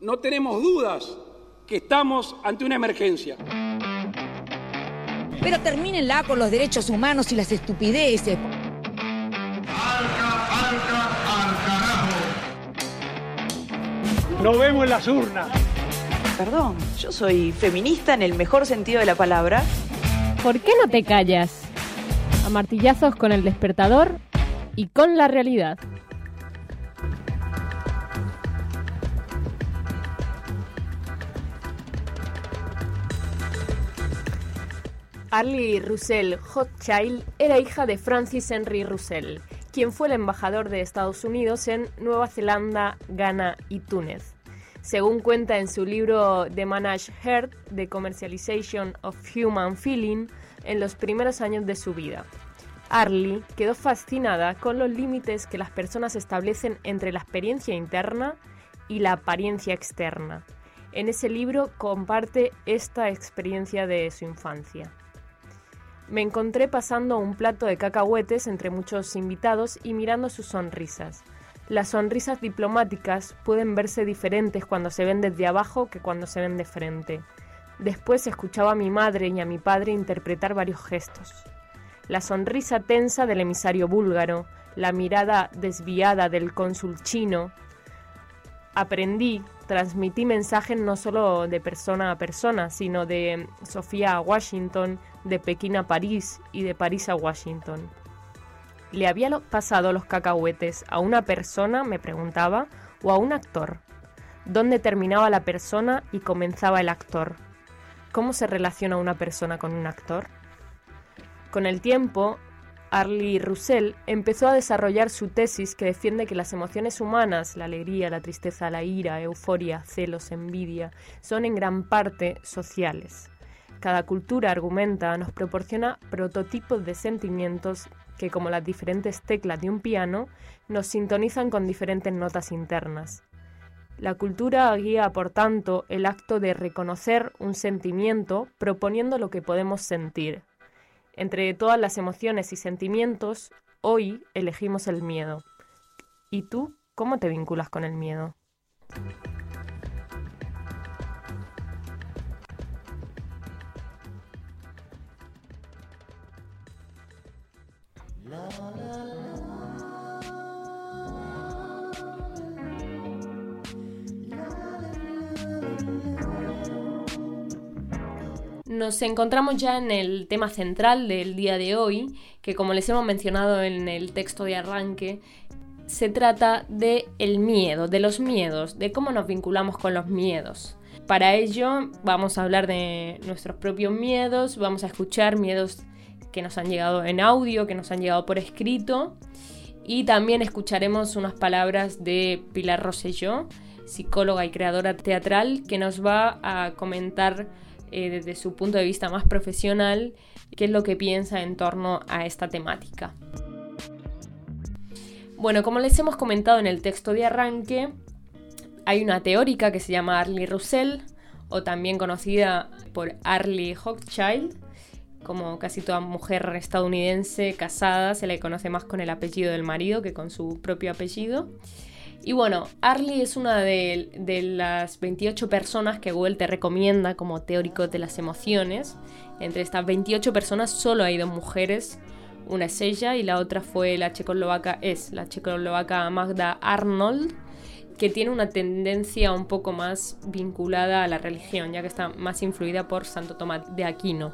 No tenemos dudas que estamos ante una emergencia. Pero termínenla con los derechos humanos y las estupideces. ¡Al carajo! Nos vemos en las urnas. Perdón, yo soy feminista en el mejor sentido de la palabra. ¿Por qué no te callas? A martillazos con El Despertador y con la realidad. Arlie Russell Hochschild era hija de Francis Henry Russell, quien fue el embajador de Estados Unidos en Nueva Zelanda, Ghana y Túnez. Según cuenta en su libro The Managed Heart, The Commercialization of Human Feeling, en los primeros años de su vida, Arlie quedó fascinada con los límites que las personas establecen entre la experiencia interna y la apariencia externa. En ese libro comparte esta experiencia de su infancia. Me encontré pasando un plato de cacahuetes entre muchos invitados y mirando sus sonrisas. Las sonrisas diplomáticas pueden verse diferentes cuando se ven desde abajo que cuando se ven de frente. Después escuchaba a mi madre y a mi padre interpretar varios gestos. La sonrisa tensa del emisario búlgaro, la mirada desviada del cónsul chino. Aprendí, transmití mensajes no solo de persona a persona, sino de Sofía a Washington, de Pekín a París y de París a Washington. ¿Le había pasado los cacahuetes a una persona, me preguntaba, o a un actor? ¿Dónde terminaba la persona y comenzaba el actor? ¿Cómo se relaciona una persona con un actor? Con el tiempo, Arlie Russell empezó a desarrollar su tesis que defiende que las emociones humanas, la alegría, la tristeza, la ira, euforia, celos, envidia, son en gran parte sociales. Cada cultura, argumenta, nos proporciona prototipos de sentimientos que, como las diferentes teclas de un piano, nos sintonizan con diferentes notas internas. La cultura guía, por tanto, el acto de reconocer un sentimiento proponiendo lo que podemos sentir. Entre todas las emociones y sentimientos, hoy elegimos el miedo. ¿Y tú, cómo te vinculas con el miedo? Nos encontramos ya en el tema central del día de hoy, que como les hemos mencionado en el texto de arranque, se trata de el miedo, de los miedos, de cómo nos vinculamos con los miedos. Para ello vamos a hablar de nuestros propios miedos, vamos a escuchar miedos que nos han llegado en audio, que nos han llegado por escrito, y también escucharemos unas palabras de Pilar Rosselló, psicóloga y creadora teatral, que nos va a comentar desde su punto de vista más profesional qué es lo que piensa en torno a esta temática. Bueno, como les hemos comentado en el texto de arranque, hay una teórica que se llama Arlie Russell, o también conocida por Arlie Hochschild. Como casi toda mujer estadounidense casada, se le conoce más con el apellido del marido que con su propio apellido. Y bueno, Arlie es una de las 28 personas que Google te recomienda como teórico de las emociones. Entre estas 28 personas solo hay 2 mujeres. Una es ella y la otra fue la checoslovaca Magda Arnold, que tiene una tendencia un poco más vinculada a la religión, ya que está más influida por Santo Tomás de Aquino.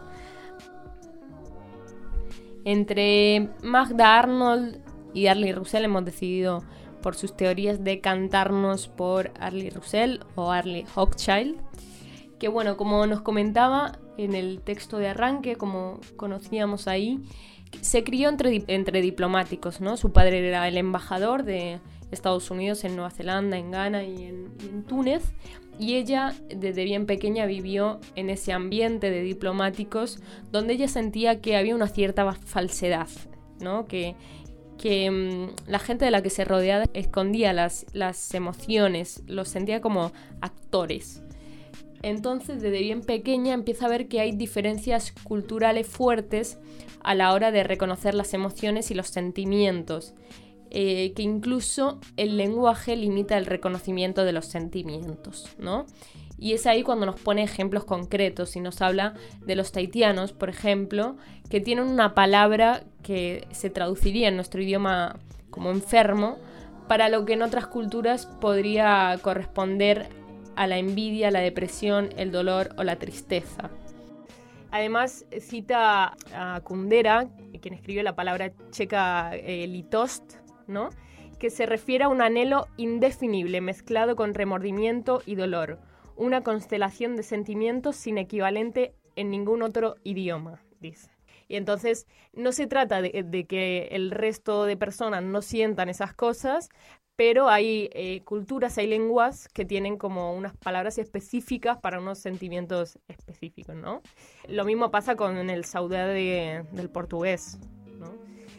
Entre Magda Arnold y Arlie Russell hemos decidido, por sus teorías, decantarnos por Arlie Russell o Arlie Hochschild, que bueno, como nos comentaba en el texto de arranque, como conocíamos ahí, se crió entre diplomáticos, ¿no? Su padre era el embajador de Estados Unidos en Nueva Zelanda, en Ghana y en Túnez, y ella desde bien pequeña vivió en ese ambiente de diplomáticos donde ella sentía que había una cierta falsedad, ¿no? Que la gente de la que se rodeaba escondía las emociones, los sentía como actores. Entonces, desde bien pequeña empieza a ver que hay diferencias culturales fuertes a la hora de reconocer las emociones y los sentimientos. que incluso el lenguaje limita el reconocimiento de los sentimientos, ¿no? Y es ahí cuando nos pone ejemplos concretos y nos habla de los tahitianos, por ejemplo, que tienen una palabra que se traduciría en nuestro idioma como enfermo, para lo que en otras culturas podría corresponder a la envidia, la depresión, el dolor o la tristeza. Además cita a Kundera, quien escribió la palabra checa litost, ¿no? Que se refiere a un anhelo indefinible mezclado con remordimiento y dolor, una constelación de sentimientos sin equivalente en ningún otro idioma, dice. Y entonces no se trata de que el resto de personas no sientan esas cosas, pero hay culturas, hay lenguas que tienen como unas palabras específicas para unos sentimientos específicos, ¿no? Lo mismo pasa con el saudade del portugués, ¿no?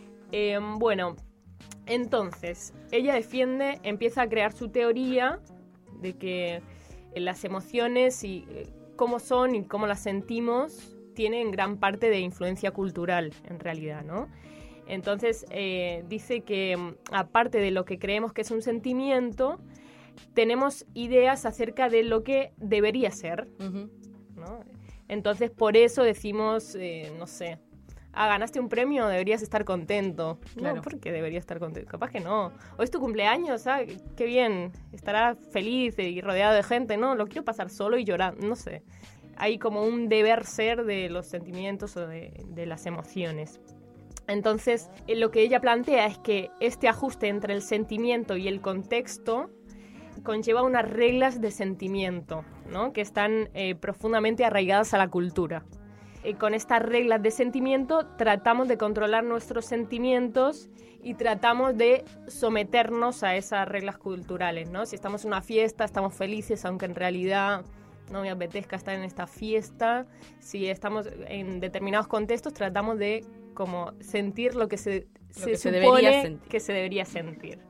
Bueno, entonces, ella empieza a crear su teoría de que las emociones y cómo son y cómo las sentimos tienen gran parte de influencia cultural, en realidad, ¿no? Entonces, dice que aparte de lo que creemos que es un sentimiento, tenemos ideas acerca de lo que debería ser, ¿no? Entonces, por eso decimos, no sé, ganaste un premio, deberías estar contento. Claro. No, ¿por qué deberías estar contento? Capaz que no. O es tu cumpleaños, qué bien, estará feliz y rodeado de gente. No, lo quiero pasar solo y llorar, no sé. Hay como un deber ser de los sentimientos o de las emociones. Entonces, lo que ella plantea es que este ajuste entre el sentimiento y el contexto conlleva unas reglas de sentimiento, ¿no? Que están profundamente arraigadas a la cultura. Con estas reglas de sentimiento tratamos de controlar nuestros sentimientos y tratamos de someternos a esas reglas culturales, ¿no? Si estamos en una fiesta, estamos felices, aunque en realidad no me apetezca estar en esta fiesta. Si estamos en determinados contextos, tratamos de como sentir lo que se supone que se debería sentir.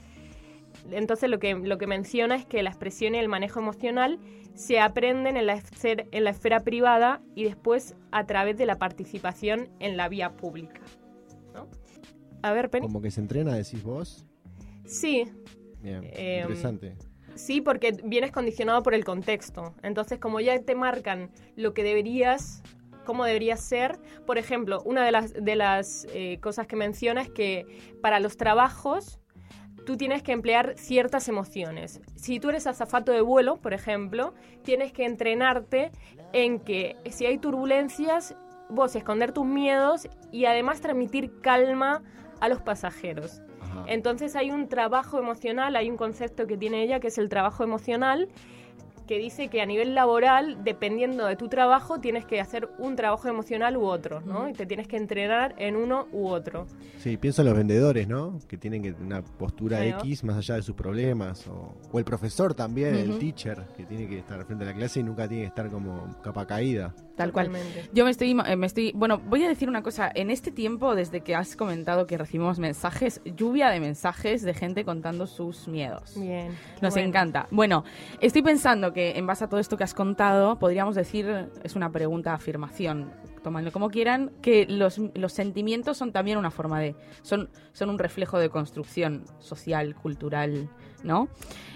Entonces lo que menciona es que la expresión y el manejo emocional se aprenden en la esfera privada y después a través de la participación en la vía pública, ¿no? A ver, Penny. ¿Como que se entrena, decís vos? Sí. Bien, interesante. Sí, porque vienes condicionado por el contexto. Entonces, como ya te marcan lo que deberías, cómo deberías ser, por ejemplo, una de las cosas que menciona es que para los trabajos tú tienes que emplear ciertas emociones. Si tú eres azafato de vuelo, por ejemplo, tienes que entrenarte en que si hay turbulencias, vos esconder tus miedos y además transmitir calma a los pasajeros. Ajá. Entonces hay un trabajo emocional, hay un concepto que tiene ella que es el trabajo emocional, que dice que a nivel laboral, dependiendo de tu trabajo, tienes que hacer un trabajo emocional u otro, ¿no? Y te tienes que entrenar en uno u otro. Sí, pienso en los vendedores, ¿no? Que tienen que una postura claro. X más allá de sus problemas. O el profesor también, el teacher, que tiene que estar frente a la clase y nunca tiene que estar como capa caída. Tal cual. Yo bueno, voy a decir una cosa. En este tiempo, desde que has comentado que recibimos mensajes, lluvia de mensajes de gente contando sus miedos. Bien. Nos encanta. Bueno, estoy pensando que en base a todo esto que has contado, podríamos decir, es una pregunta afirmación, tómanlo como quieran, que los sentimientos son también una forma son un reflejo de construcción social, cultural, ¿no?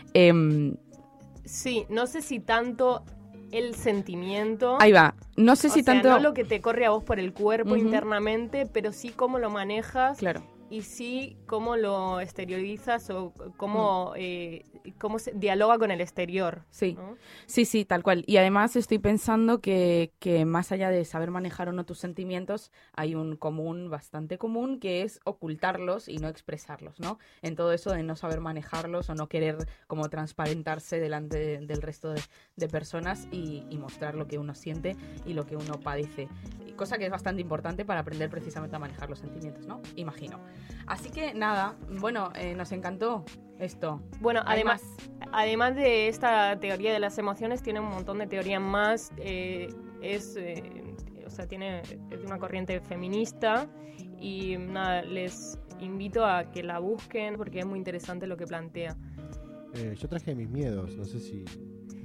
Sí, no sé si tanto el sentimiento. Ahí va. No sé si tanto. No lo que te corre a vos por el cuerpo internamente, pero sí cómo lo manejas. Claro. Y sí cómo lo exteriorizas o cómo se dialoga con el exterior. Sí, ¿no? sí, tal cual. Y además estoy pensando que más allá de saber manejar o no tus sentimientos, hay un común, bastante común, que es ocultarlos y no expresarlos, ¿no? En todo eso de no saber manejarlos o no querer como transparentarse delante del resto de personas y mostrar lo que uno siente y lo que uno padece. Cosa que es bastante importante para aprender precisamente a manejar los sentimientos, ¿no? Imagino. Así que nada, bueno, nos encantó esto. Bueno, además de esta teoría de las emociones, tiene un montón de teorías más. Es de una corriente feminista y nada, les invito a que la busquen porque es muy interesante lo que plantea. Yo traje mis miedos, no sé si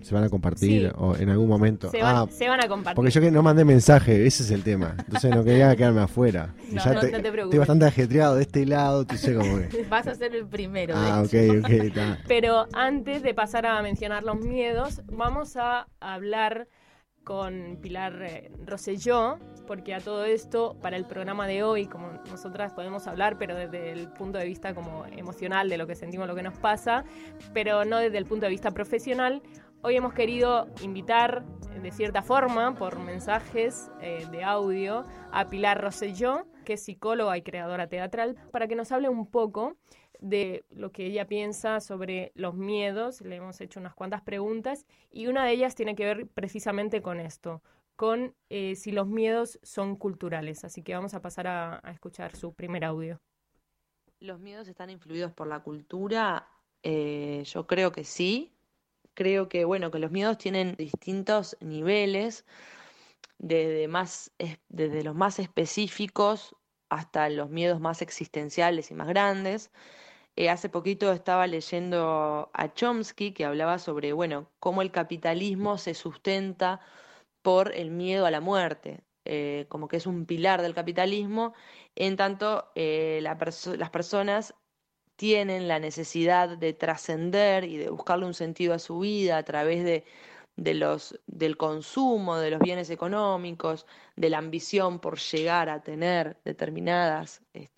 ¿Se van a compartir Sí. o en algún momento? Se van a compartir. Porque yo que no mandé mensaje, ese es el tema. Entonces no quería quedarme afuera. Y No, ya no te estoy preocupes. bastante ajetreado de este lado, entonces como que... Vas a ser el primero. Ah, de hecho. ok, está. Pero antes de pasar a mencionar los miedos, vamos a hablar con Pilar Rosselló, porque a todo esto, para el programa de hoy, como nosotras podemos hablar, pero desde el punto de vista como emocional, de lo que sentimos, lo que nos pasa, pero no desde el punto de vista profesional, hoy hemos querido invitar, de cierta forma, por mensajes de audio, a Pilar Rosselló, que es psicóloga y creadora teatral, para que nos hable un poco de lo que ella piensa sobre los miedos. Le hemos hecho unas cuantas preguntas y una de ellas tiene que ver precisamente con esto, con si los miedos son culturales. Así que vamos a pasar a escuchar su primer audio. ¿Los miedos están influidos por la cultura? Yo creo que sí. Creo que, que los miedos tienen distintos niveles, desde los más específicos hasta los miedos más existenciales y más grandes. Hace poquito estaba leyendo a Chomsky, que hablaba sobre, cómo el capitalismo se sustenta por el miedo a la muerte, como que es un pilar del capitalismo, en tanto las personas tienen la necesidad de trascender y de buscarle un sentido a su vida a través del consumo, de los bienes económicos, de la ambición por llegar a tener determinadas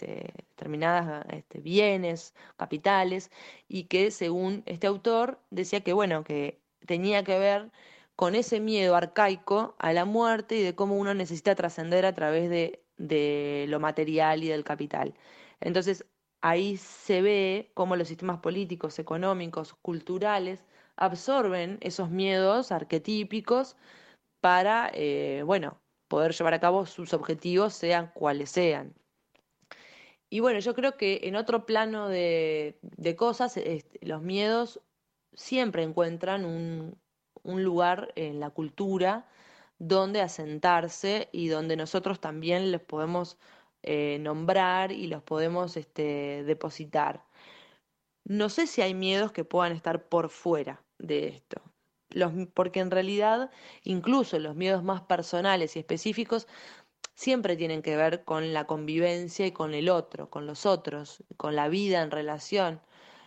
bienes, capitales, y que según este autor decía que tenía que ver con ese miedo arcaico a la muerte y de cómo uno necesita trascender a través de lo material y del capital. Entonces, ahí se ve cómo los sistemas políticos, económicos, culturales absorben esos miedos arquetípicos para, poder llevar a cabo sus objetivos, sean cuales sean. Y yo creo que en otro plano de cosas, los miedos siempre encuentran un lugar en la cultura donde asentarse y donde nosotros también les podemos nombrar y los podemos depositar. No sé si hay miedos que puedan estar por fuera de esto, porque en realidad incluso los miedos más personales y específicos siempre tienen que ver con la convivencia y con el otro, con los otros, con la vida en relación.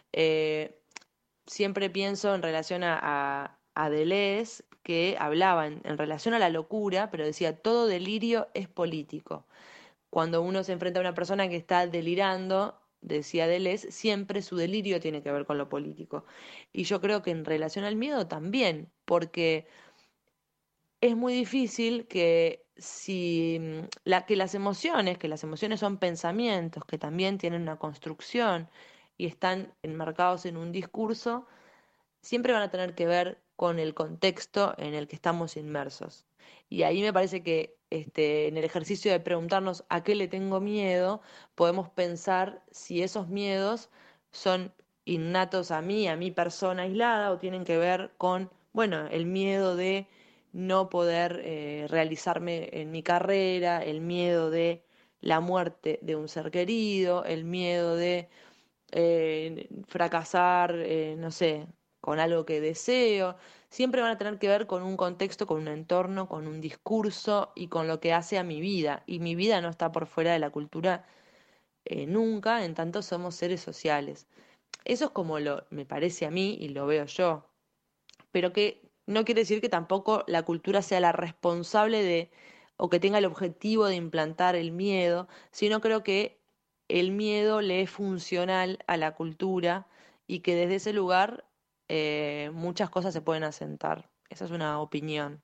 Siempre pienso en relación a Deleuze, que hablaba en relación a la locura, pero decía, todo delirio es político. Cuando uno se enfrenta a una persona que está delirando, decía Deleuze, siempre su delirio tiene que ver con lo político. Y yo creo que en relación al miedo también, porque es muy difícil que las emociones son pensamientos que también tienen una construcción y están enmarcados en un discurso, siempre van a tener que ver con el contexto en el que estamos inmersos. Y ahí me parece que en el ejercicio de preguntarnos a qué le tengo miedo, podemos pensar si esos miedos son innatos a mi persona aislada, o tienen que ver con, el miedo de no poder realizarme en mi carrera, el miedo de la muerte de un ser querido, el miedo de fracasar, con algo que deseo. Siempre van a tener que ver con un contexto, con un entorno, con un discurso y con lo que hace a mi vida. Y mi vida no está por fuera de la cultura nunca, en tanto somos seres sociales. Eso es como me parece a mí y lo veo yo. Pero que no quiere decir que tampoco la cultura sea la responsable o que tenga el objetivo de implantar el miedo, sino creo que el miedo le es funcional a la cultura y que desde ese lugar muchas cosas se pueden asentar. Esa es una opinión.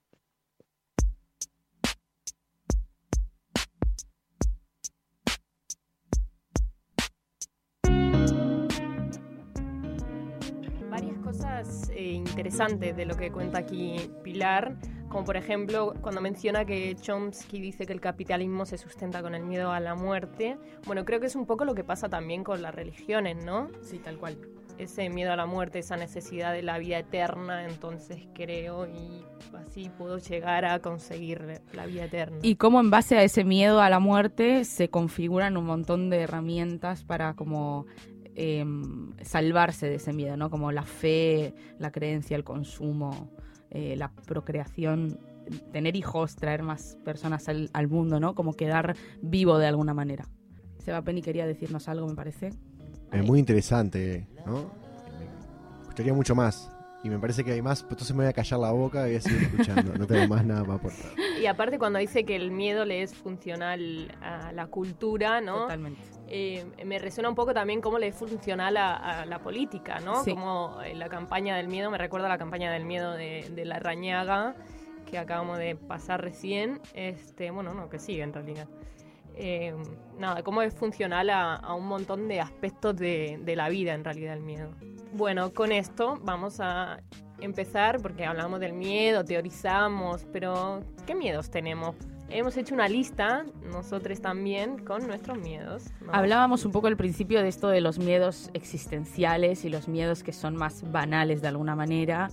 Varias cosas interesantes de lo que cuenta aquí Pilar, como por ejemplo cuando menciona que Chomsky dice que el capitalismo se sustenta con el miedo a la muerte. Bueno, creo que es un poco lo que pasa también con las religiones, ¿no? Sí, tal cual. Ese miedo a la muerte, esa necesidad de la vida eterna, entonces creo y así puedo llegar a conseguir la vida eterna. Y cómo en base a ese miedo a la muerte se configuran un montón de herramientas para como salvarse de ese miedo, ¿no? Como la fe, la creencia, el consumo, la procreación, tener hijos, traer más personas al mundo, ¿no? Como quedar vivo de alguna manera. Seba Penny quería decirnos algo, me parece. Muy interesante, ¿no? Me gustaría mucho más. Y me parece que hay más, pues entonces me voy a callar la boca y voy a seguir escuchando. No tengo más nada para aportar. Y aparte cuando dice que el miedo le es funcional a la cultura, ¿no? Totalmente. Me resuena un poco también cómo le es funcional a la política, ¿no? Sí. Como la campaña del miedo, me recuerda a la campaña del miedo de Larrañaga, que acabamos de pasar recién. Bueno, no, que sigue en realidad. Nada, cómo es funcional a un montón de aspectos de la vida, en realidad, el miedo. Bueno, con esto vamos a empezar, porque hablamos del miedo, teorizamos, pero ¿qué miedos tenemos? Hemos hecho una lista, nosotros también, con nuestros miedos, ¿no? Hablábamos un poco al principio de esto de los miedos existenciales y los miedos que son más banales de alguna manera,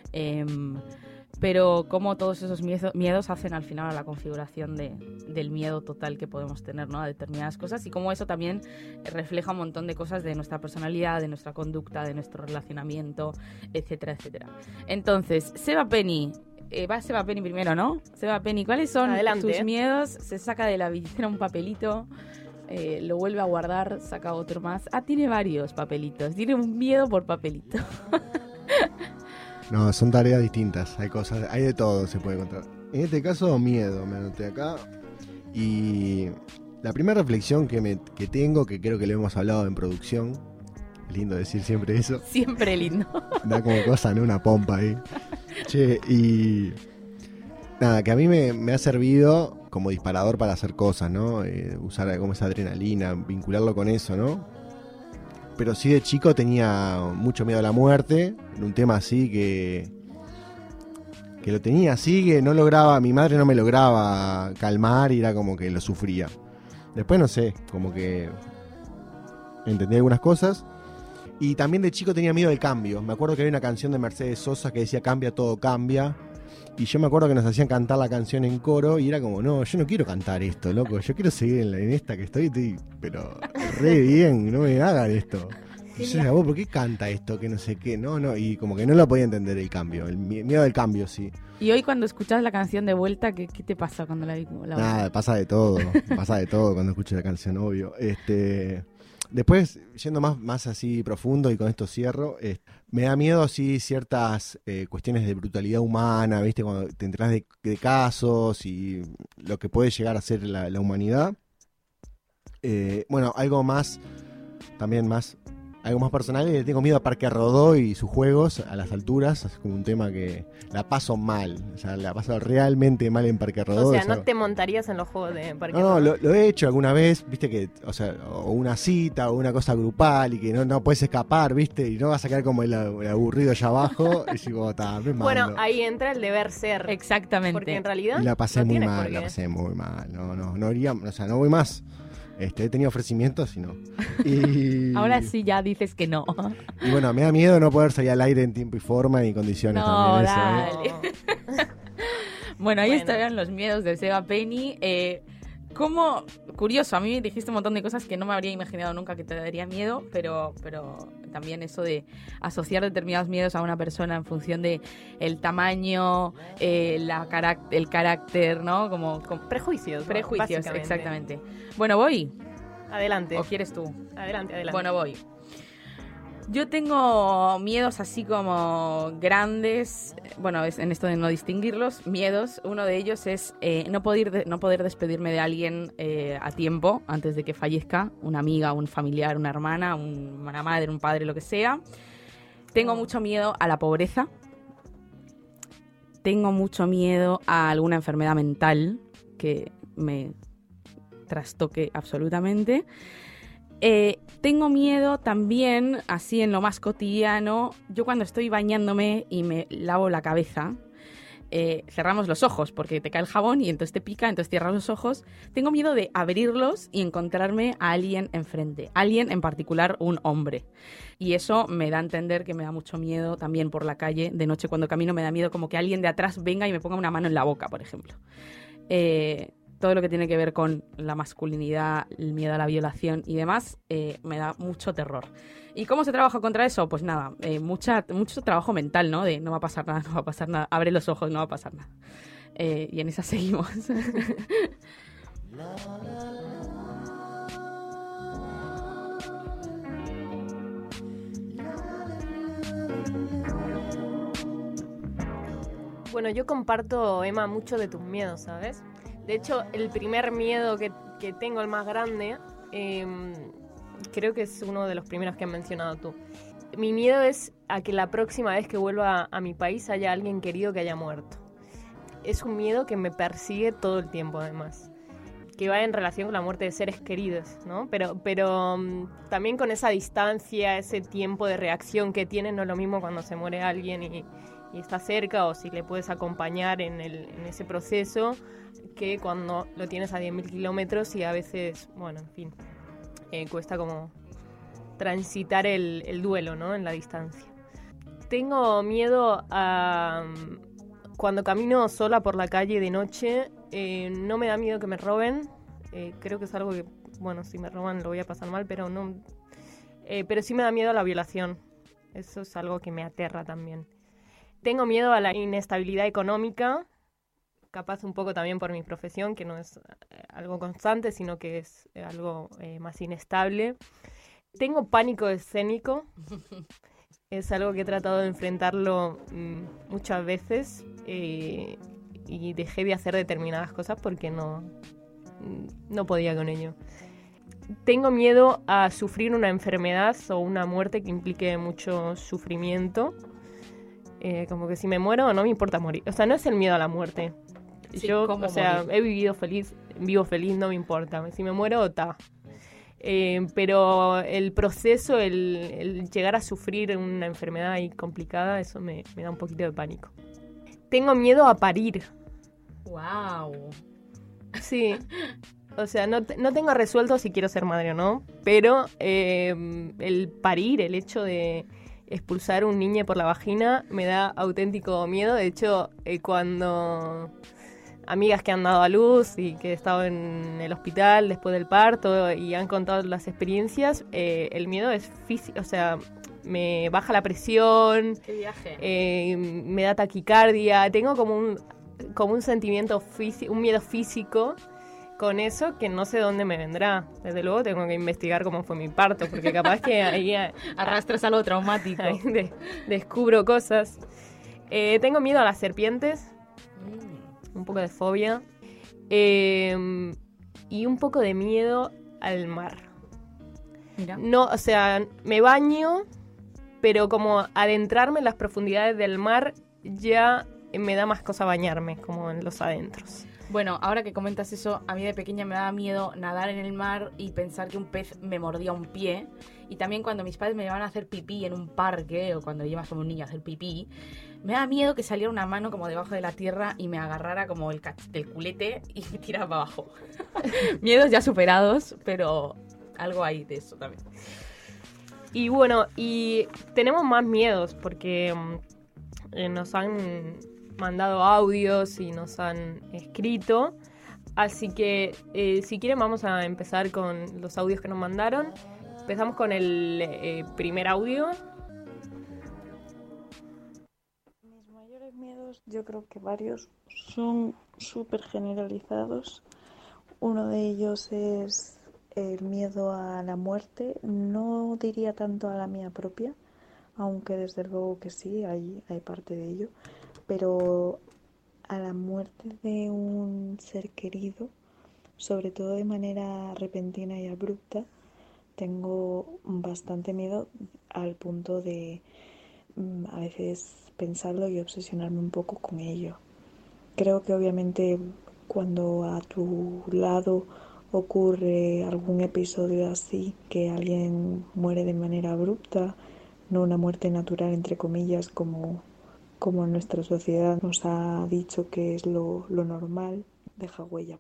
pero cómo todos esos miedos hacen al final a la configuración del miedo total que podemos tener, ¿no? A determinadas cosas, y cómo eso también refleja un montón de cosas de nuestra personalidad, de nuestra conducta, de nuestro relacionamiento, etcétera, etcétera. Entonces, Seba Penny, va Seba Penny primero, ¿no? Seba Penny, ¿cuáles son tus miedos? Se saca de la billetera un papelito, lo vuelve a guardar, saca otro más. Tiene varios papelitos, tiene un miedo por papelito. No, son tareas distintas, hay cosas, hay de todo, se puede encontrar. En este caso, miedo, me anoté acá. Y la primera reflexión que tengo, que creo que lo hemos hablado en producción, lindo decir siempre eso. Siempre lindo. Da como cosa, ¿no? Una pompa ahí. Che, y nada, que a mí me ha servido como disparador para hacer cosas, ¿no? Usar como esa adrenalina, vincularlo con eso, ¿no? Pero sí, de chico tenía mucho miedo a la muerte, en un tema así que lo tenía así, que no lograba, mi madre no me lograba calmar y era como que lo sufría. Después no sé, como que entendí algunas cosas. Y también de chico tenía miedo del cambio. Me acuerdo que había una canción de Mercedes Sosa que decía cambia, todo cambia. Y yo me acuerdo que nos hacían cantar la canción en coro y era como, no, yo no quiero cantar esto, loco. Yo quiero seguir en esta que estoy, pero re bien, no me hagan esto. Y yo decía, vos, ¿por qué canta esto? Que no sé qué, no. Y como que no lo podía entender el cambio, el miedo del cambio, sí. Y hoy cuando escuchas la canción de vuelta, ¿qué te pasa cuando la Nada, pasa de todo cuando escucho la canción, obvio. Después, yendo más así profundo y con esto cierro, me da miedo así ciertas cuestiones de brutalidad humana, ¿viste? Cuando te enterás de casos y lo que puede llegar a ser la humanidad. Bueno, algo más personal, le tengo miedo a Parque Rodó y sus juegos a las alturas, es como un tema que la paso mal, o sea, la paso realmente mal en Parque Rodó. O sea, ¿no te montarías en los juegos de Parque No, Rodó? lo he hecho alguna vez, viste que, o sea, o una cita o una cosa grupal y que no puedes escapar, viste, y no vas a quedar como el aburrido allá abajo y digo, me mando. Bueno, ahí entra el deber ser. Exactamente. Porque en realidad y la pasé no muy tienes mal, por qué. la pasé muy mal, no iría, o sea, no voy más. He tenido ofrecimientos y no. Y ahora sí ya dices que no. Y bueno, me da miedo no poder salir al aire en tiempo y forma y condiciones No, también. dale. Bueno, ahí estaban los miedos de Seba Penny. Como curioso, a mí me dijiste un montón de cosas que no me habría imaginado nunca que te daría miedo, pero también eso de asociar determinados miedos a una persona en función de el tamaño, el carácter, ¿no? Como prejuicios, básicamente. Exactamente. Bueno, voy. Adelante. ¿O quieres tú? Adelante. Bueno, voy. Yo tengo miedos así como grandes, bueno, es en esto de no distinguirlos, miedos. Uno de ellos es no poder despedirme de alguien a tiempo, antes de que fallezca, una amiga, un familiar, una hermana, una madre, un padre, lo que sea. Tengo mucho miedo a la pobreza. Tengo mucho miedo a alguna enfermedad mental que me trastoque absolutamente. Tengo miedo también, así en lo más cotidiano, yo cuando estoy bañándome y me lavo la cabeza, cerramos los ojos porque te cae el jabón y entonces te pica, entonces cierras los ojos. Tengo miedo de abrirlos y encontrarme a alguien enfrente, alguien en particular, un hombre. Y eso me da a entender que me da mucho miedo también por la calle, de noche cuando camino me da miedo como que alguien de atrás venga y me ponga una mano en la boca, por ejemplo. todo lo que tiene que ver con la masculinidad, el miedo a la violación y demás, me da mucho terror. ¿Y cómo se trabaja contra eso? Pues nada, mucho trabajo mental, ¿no? De no va a pasar nada, no va a pasar nada, abre los ojos, no va a pasar nada. Y en esa seguimos. Bueno, yo comparto, Emma, mucho de tus miedos, ¿sabes? De hecho, el primer miedo que tengo, el más grande, creo que es uno de los primeros que has mencionado tú. Mi miedo es a que la próxima vez que vuelva a mi país haya alguien querido que haya muerto. Es un miedo que me persigue todo el tiempo, además, que va en relación con la muerte de seres queridos, ¿no? Pero también con esa distancia, ese tiempo de reacción que tiene, no es lo mismo cuando se muere alguien y está cerca, o si le puedes acompañar en ese proceso, que cuando lo tienes a 10.000 kilómetros y a veces, bueno, en fin, cuesta como transitar el duelo, ¿no? En la distancia. Tengo miedo a cuando camino sola por la calle de noche. No me da miedo que me roben. Creo que es algo que, bueno, si me roban lo voy a pasar mal, pero no. Pero sí me da miedo a la violación. Eso es algo que me aterra también. Tengo miedo a la inestabilidad económica, capaz un poco también por mi profesión, que no es algo constante, sino que es algo más inestable. Tengo pánico escénico. Es algo que he tratado de enfrentarlo muchas veces y dejé de hacer determinadas cosas porque no podía con ello. Tengo miedo a sufrir una enfermedad o una muerte que implique mucho sufrimiento. Como que si me muero no me importa morir. O sea, no es el miedo a la muerte. Sí, yo, ¿cómo o sea, morir? he vivido feliz, vivo feliz, no me importa. Si me muero, está. Pero el proceso, el llegar a sufrir una enfermedad ahí complicada, eso me da un poquito de pánico. Tengo miedo a parir. ¡Wow! Sí. O sea, no tengo resuelto si quiero ser madre o no, pero el parir, el hecho de expulsar un niño por la vagina, me da auténtico miedo. De hecho, cuando amigas que han dado a luz y que he estado en el hospital después del parto y han contado las experiencias, el miedo es físico, o sea, me baja la presión. ¡Qué viaje! Me da taquicardia, tengo como un sentimiento físico, un miedo físico con eso que no sé dónde me vendrá. Desde luego tengo que investigar cómo fue mi parto, porque capaz que ahí Arrastras algo traumático. ahí descubro cosas. Tengo miedo a las serpientes, un poco de fobia, y un poco de miedo al mar. Mira. No, o sea, me baño, pero como adentrarme en las profundidades del mar ya me da más cosa bañarme, como en los adentros. Bueno, ahora que comentas eso, a mí de pequeña me daba miedo nadar en el mar y pensar que un pez me mordía un pie. Y también cuando mis padres me llevaban a hacer pipí en un parque, o cuando llevas como un niño a hacer pipí, me daba miedo que saliera una mano como debajo de la tierra y me agarrara como del culete y me tirara para abajo. Miedos ya superados, pero algo hay de eso también. Y bueno, y tenemos más miedos porque nos han mandado audios y nos han escrito. Así que si quieren vamos a empezar con los audios que nos mandaron. Empezamos con el primer audio. Mis mayores miedos, yo creo que varios, son súper generalizados. Uno de ellos es el miedo a la muerte. No diría tanto a la mía propia, aunque desde luego que sí, hay parte de ello. Pero a la muerte de un ser querido, sobre todo de manera repentina y abrupta, tengo bastante miedo al punto de a veces pensarlo y obsesionarme un poco con ello. Creo que obviamente cuando a tu lado ocurre algún episodio así, que alguien muere de manera abrupta, no una muerte natural entre comillas como nuestra sociedad nos ha dicho que es lo normal, deja huella.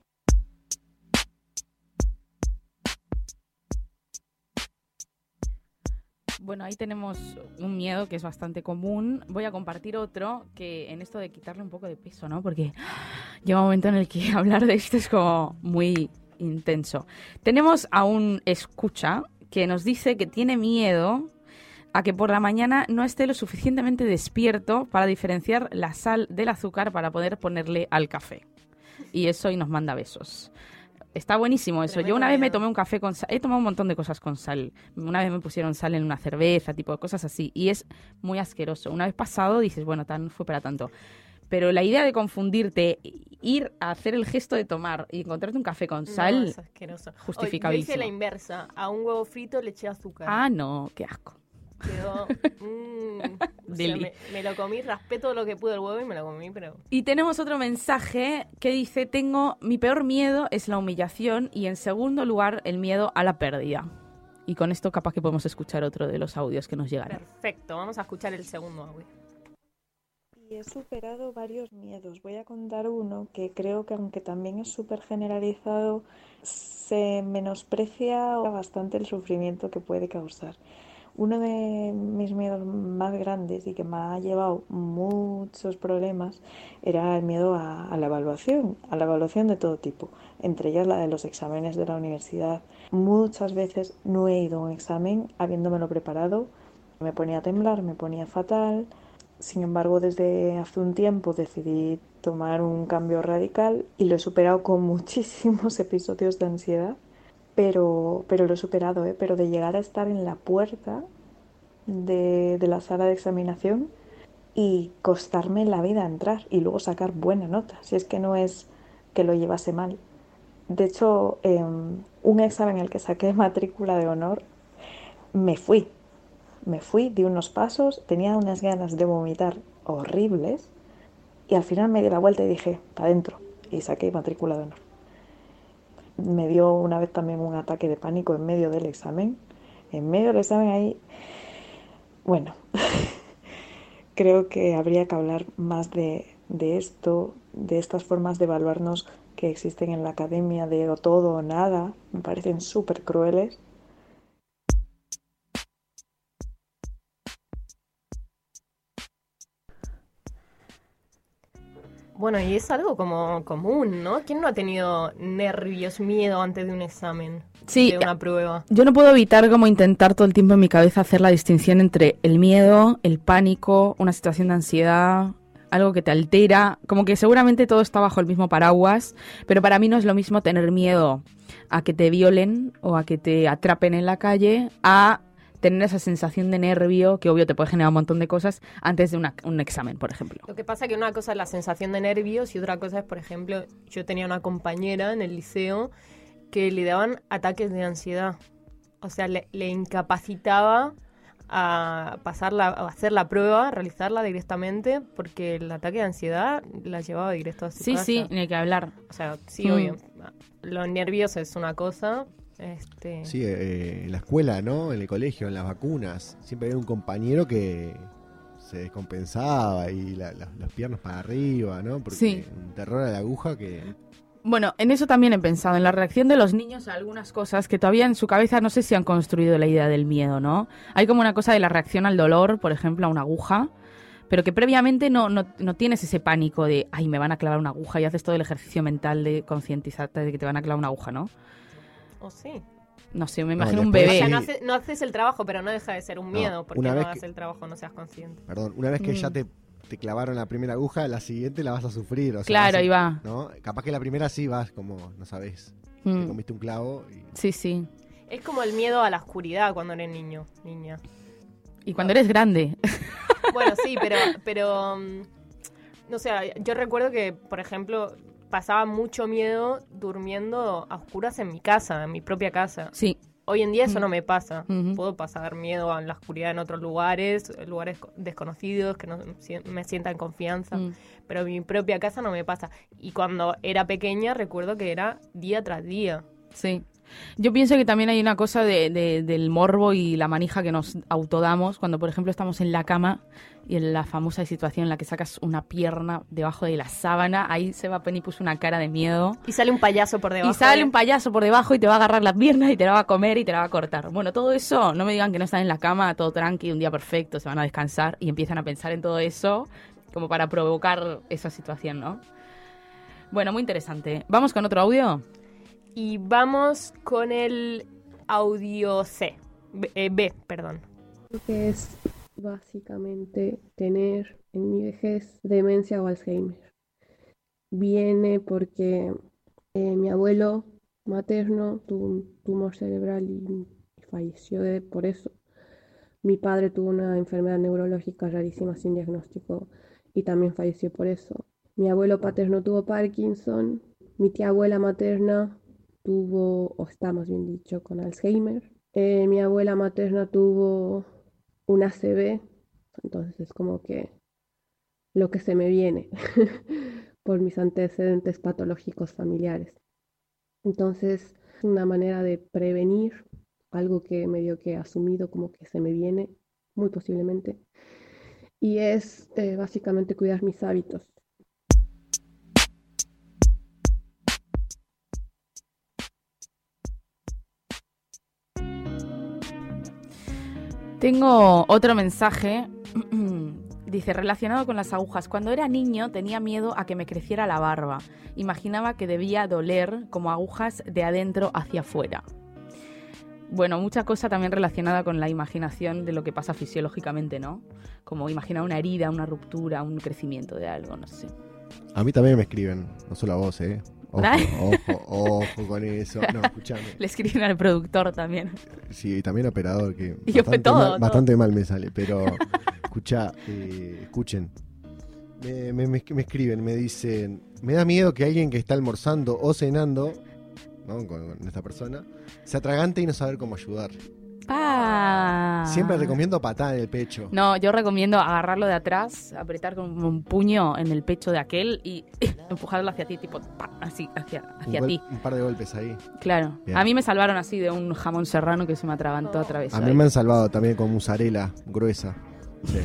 Bueno, ahí tenemos un miedo que es bastante común. Voy a compartir otro que en esto de quitarle un poco de peso, ¿no? Porque llega un momento en el que hablar de esto es como muy intenso. Tenemos a un escucha que nos dice que tiene miedo a que por la mañana no esté lo suficientemente despierto para diferenciar la sal del azúcar para poder ponerle al café. Y eso, y nos manda besos. Está buenísimo eso. Yo una vez me tomé un café con sal. He tomado un montón de cosas con sal. Una vez me pusieron sal en una cerveza, tipo de cosas así. Y es muy asqueroso. Una vez pasado dices, bueno, tan fue para tanto. Pero la idea de confundirte, ir a hacer el gesto de tomar y encontrarte un café con sal, es asqueroso. justificabilísimo. Yo hice la inversa. A un huevo frito le eché azúcar. Ah, no, qué asco. Quedó... o sea, me lo comí, raspé todo lo que pude el huevo y me lo comí, pero... Y tenemos otro mensaje que dice, mi peor miedo es la humillación y en segundo lugar el miedo a la pérdida. Y con esto capaz que podemos escuchar otro de los audios que nos llegaron. Perfecto, vamos a escuchar el segundo audio. Y he superado varios miedos. Voy a contar uno que creo que, aunque también es súper generalizado, se menosprecia bastante el sufrimiento que puede causar. Uno de mis miedos más grandes y que me ha llevado muchos problemas era el miedo a la evaluación de todo tipo, entre ellas la de los exámenes de la universidad. Muchas veces no he ido a un examen habiéndomelo preparado, me ponía a temblar, me ponía fatal. Sin embargo, desde hace un tiempo decidí tomar un cambio radical y lo he superado con muchísimos episodios de ansiedad. Pero lo he superado, pero de llegar a estar en la puerta de la sala de examinación y costarme la vida entrar y luego sacar buena nota, si es que no es que lo llevase mal. De hecho, un examen en el que saqué matrícula de honor, me fui, di unos pasos, tenía unas ganas de vomitar horribles y al final me di la vuelta y dije, para adentro, y saqué matrícula de honor. Me dio una vez también un ataque de pánico en medio del examen. En medio del examen ahí, bueno, creo que habría que hablar más de esto, de estas formas de evaluarnos que existen en la academia, de o todo o nada. Me parecen súper crueles. Bueno, y es algo como común, ¿no? ¿Quién no ha tenido nervios, miedo antes de un examen? Sí, de una prueba. Yo no puedo evitar como intentar todo el tiempo en mi cabeza hacer la distinción entre el miedo, el pánico, una situación de ansiedad, algo que te altera, como que seguramente todo está bajo el mismo paraguas, pero para mí no es lo mismo tener miedo a que te violen o a que te atrapen en la calle, a tener esa sensación de nervio que obvio te puede generar un montón de cosas antes de un examen, por ejemplo. Lo que pasa es que una cosa es la sensación de nervios y otra cosa es, por ejemplo, yo tenía una compañera en el liceo que le daban ataques de ansiedad. O sea, le incapacitaba a hacer la prueba, a realizarla directamente, porque el ataque de ansiedad la llevaba directo a su casa. Sí, ni hay que hablar. O sea, sí, obvio. Los nervios es una cosa. Sí, en la escuela, ¿no? En el colegio, en las vacunas, siempre había un compañero que se descompensaba y las piernas para arriba, ¿no? Porque sí. Un terror a la aguja que... Bueno, en eso también he pensado, en la reacción de los niños a algunas cosas que todavía en su cabeza no sé si han construido la idea del miedo, ¿no? Hay como una cosa de la reacción al dolor, por ejemplo, a una aguja, pero que previamente no tienes ese pánico de, ay, me van a clavar una aguja, y haces todo el ejercicio mental de concientizarte de que te van a clavar una aguja, ¿no? ¿O sí? No sé, me imagino un bebé. O sea, no haces el trabajo, pero no deja de ser un miedo, porque no hagas el trabajo, no seas consciente. Perdón, una vez que ya te clavaron la primera aguja, la siguiente la vas a sufrir. O sea, claro, ahí va. ¿no? Capaz que la primera sí vas como, no sabés, te comiste un clavo. Sí. Es como el miedo a la oscuridad cuando eres niña. Y cuando eres grande. Bueno, sí, pero no sé, yo recuerdo que, por ejemplo, pasaba mucho miedo durmiendo a oscuras en mi casa, en mi propia casa. Sí. Hoy en día eso no me pasa. Puedo pasar miedo a la oscuridad en otros lugares desconocidos, que no me sienta en confianza. Pero en mi propia casa no me pasa. Y cuando era pequeña recuerdo que era día tras día. Sí. Yo pienso que también hay una cosa del morbo y la manija que nos autodamos cuando, por ejemplo, estamos en la cama y en la famosa situación en la que sacas una pierna debajo de la sábana, ahí Penny puso una cara de miedo. Y sale un payaso por debajo. Y sale un payaso por debajo y te va a agarrar las piernas y te la va a comer y te la va a cortar. Bueno, todo eso, no me digan que no están en la cama, todo tranqui, un día perfecto, se van a descansar y empiezan a pensar en todo eso como para provocar esa situación, ¿no? Bueno, muy interesante. ¿Vamos con otro audio? Y vamos con el audio B, perdón. Creo que es básicamente tener en mi vejez demencia o Alzheimer. Viene porque mi abuelo materno tuvo un tumor cerebral y falleció por eso. Mi padre tuvo una enfermedad neurológica rarísima sin diagnóstico y también falleció por eso. Mi abuelo paterno tuvo Parkinson. Mi tía abuela materna tuvo, o está más bien dicho, con Alzheimer. Mi abuela materna tuvo un ACV, entonces es como que lo que se me viene por mis antecedentes patológicos familiares. Entonces, una manera de prevenir algo que medio que he asumido como que se me viene, muy posiblemente, y es básicamente cuidar mis hábitos. Tengo otro mensaje. Dice, relacionado con las agujas. Cuando era niño tenía miedo a que me creciera la barba. Imaginaba que debía doler como agujas de adentro hacia afuera. Bueno, mucha cosa también relacionada con la imaginación de lo que pasa fisiológicamente, ¿no? Como imaginar una herida, una ruptura, un crecimiento de algo, no sé. A mí también me escriben, no solo a vos, Ojo con eso. No, escuchame. Le escriben al productor también. Sí, y también al operador, que bastante mal me sale, pero escuchen. Me escriben, me dicen, me da miedo que alguien que está almorzando o cenando, ¿no? con esta persona, se atragante y no saber cómo ayudar. Siempre recomiendo patada en el pecho. No, yo recomiendo agarrarlo de atrás, apretar con un puño en el pecho de aquel y empujarlo hacia ti, tipo, así, hacia ti. Un par de golpes ahí. Claro. Bien. A mí me salvaron así de un jamón serrano que se me atragantó a través. A mí me han salvado también con mozzarella gruesa. Sí.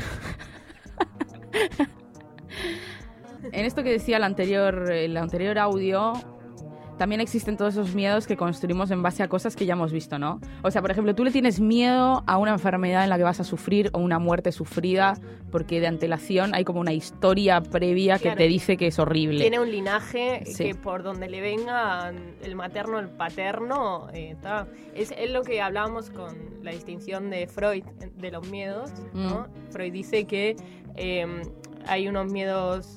En esto que decía el anterior audio, también existen todos esos miedos que construimos en base a cosas que ya hemos visto, ¿no? O sea, por ejemplo, tú le tienes miedo a una enfermedad en la que vas a sufrir o una muerte sufrida porque de antelación hay como una historia previa que te dice que es horrible. Tiene un linaje que por donde le venga el materno, el paterno, es lo que hablábamos con la distinción de Freud de los miedos, ¿no? Freud dice que hay unos miedos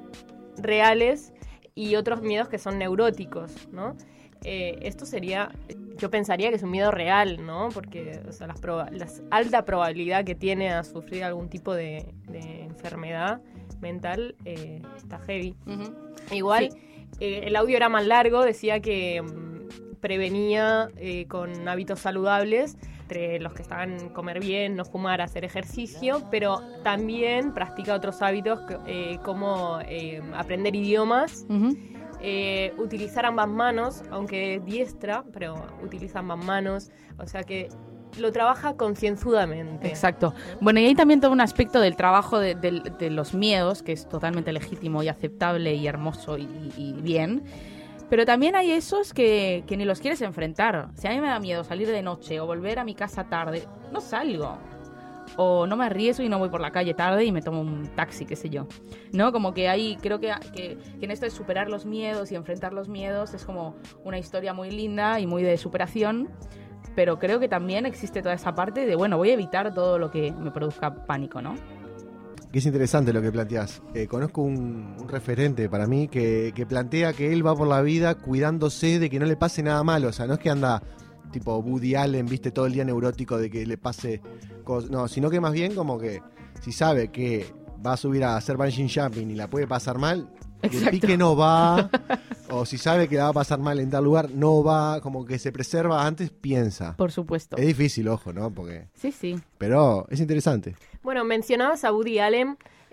reales y otros miedos que son neuróticos, ¿no? Esto sería, yo pensaría que es un miedo real, ¿no? Porque o sea, la alta probabilidad que tiene a sufrir algún tipo de enfermedad mental está heavy. Uh-huh. Igual, el audio era más largo, decía que prevenía con hábitos saludables, entre los que estaban comer bien, no fumar, hacer ejercicio, pero también practica otros hábitos como aprender idiomas, utilizar ambas manos, aunque es diestra, pero utiliza ambas manos, o sea que lo trabaja concienzudamente. Exacto. Bueno, y hay también todo un aspecto del trabajo de los miedos, que es totalmente legítimo y aceptable y hermoso y bien. Pero también hay esos que ni los quieres enfrentar. Si a mí me da miedo salir de noche o volver a mi casa tarde, no salgo. O no me arriesgo y no voy por la calle tarde y me tomo un taxi, qué sé yo. ¿No? Como que hay, creo que en esto de superar los miedos y enfrentar los miedos es como una historia muy linda y muy de superación. Pero creo que también existe toda esa parte de, bueno, voy a evitar todo lo que me produzca pánico, ¿no? Que es interesante lo que planteás. Conozco un referente para mí que plantea que él va por la vida cuidándose de que no le pase nada malo. O sea, no es que anda tipo Woody Allen, viste, todo el día neurótico de que le pase cosas. No, sino que más bien como que si sabe que va a subir a hacer bungee jumping y la puede pasar mal, el pique no va. O si sabe que la va a pasar mal en tal lugar, no va. Como que se preserva antes, piensa. Por supuesto. Es difícil, ojo, ¿no? Porque sí. Pero es interesante. Bueno, mencionabas a Woody Allen.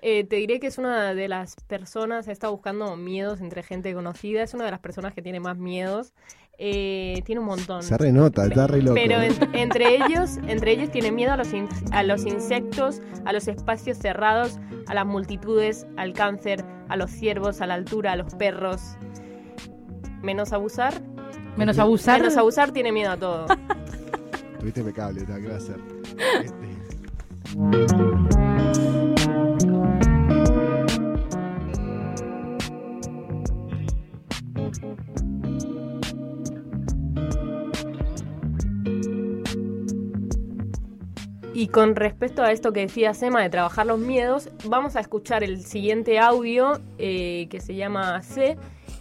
te diré que es una de las personas, he estado buscando miedos entre gente conocida, es una de las personas que tiene más miedos. Tiene un montón. Se renota, está re loco. Pero entre ellos tiene miedo a los insectos, a los espacios cerrados, a las multitudes, al cáncer, a los ciervos, a la altura, a los perros. Menos abusar. Menos abusar Tiene miedo a todo. Tuviste impecable, ¿qué va a hacer? Y con respecto a esto que decía Sema de trabajar los miedos, vamos a escuchar el siguiente audio que se llama C.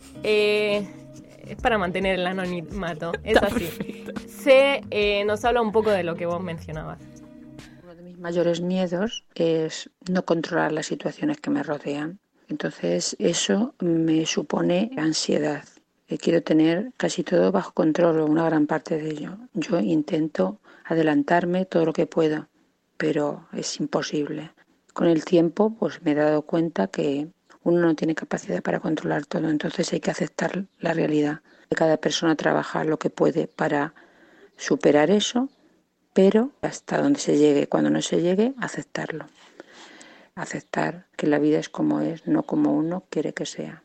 Es para mantener el anonimato, es así. C nos habla un poco de lo que vos mencionabas. Uno de mis mayores miedos es no controlar las situaciones que me rodean. Entonces eso me supone ansiedad. Quiero tener casi todo bajo control o una gran parte de ello. Yo intento adelantarme todo lo que puedo, pero es imposible. Con el tiempo pues me he dado cuenta que uno no tiene capacidad para controlar todo, entonces hay que aceptar la realidad. Cada persona trabaja lo que puede para superar eso, pero hasta donde se llegue, cuando no se llegue, aceptarlo. Aceptar que la vida es como es, no como uno quiere que sea.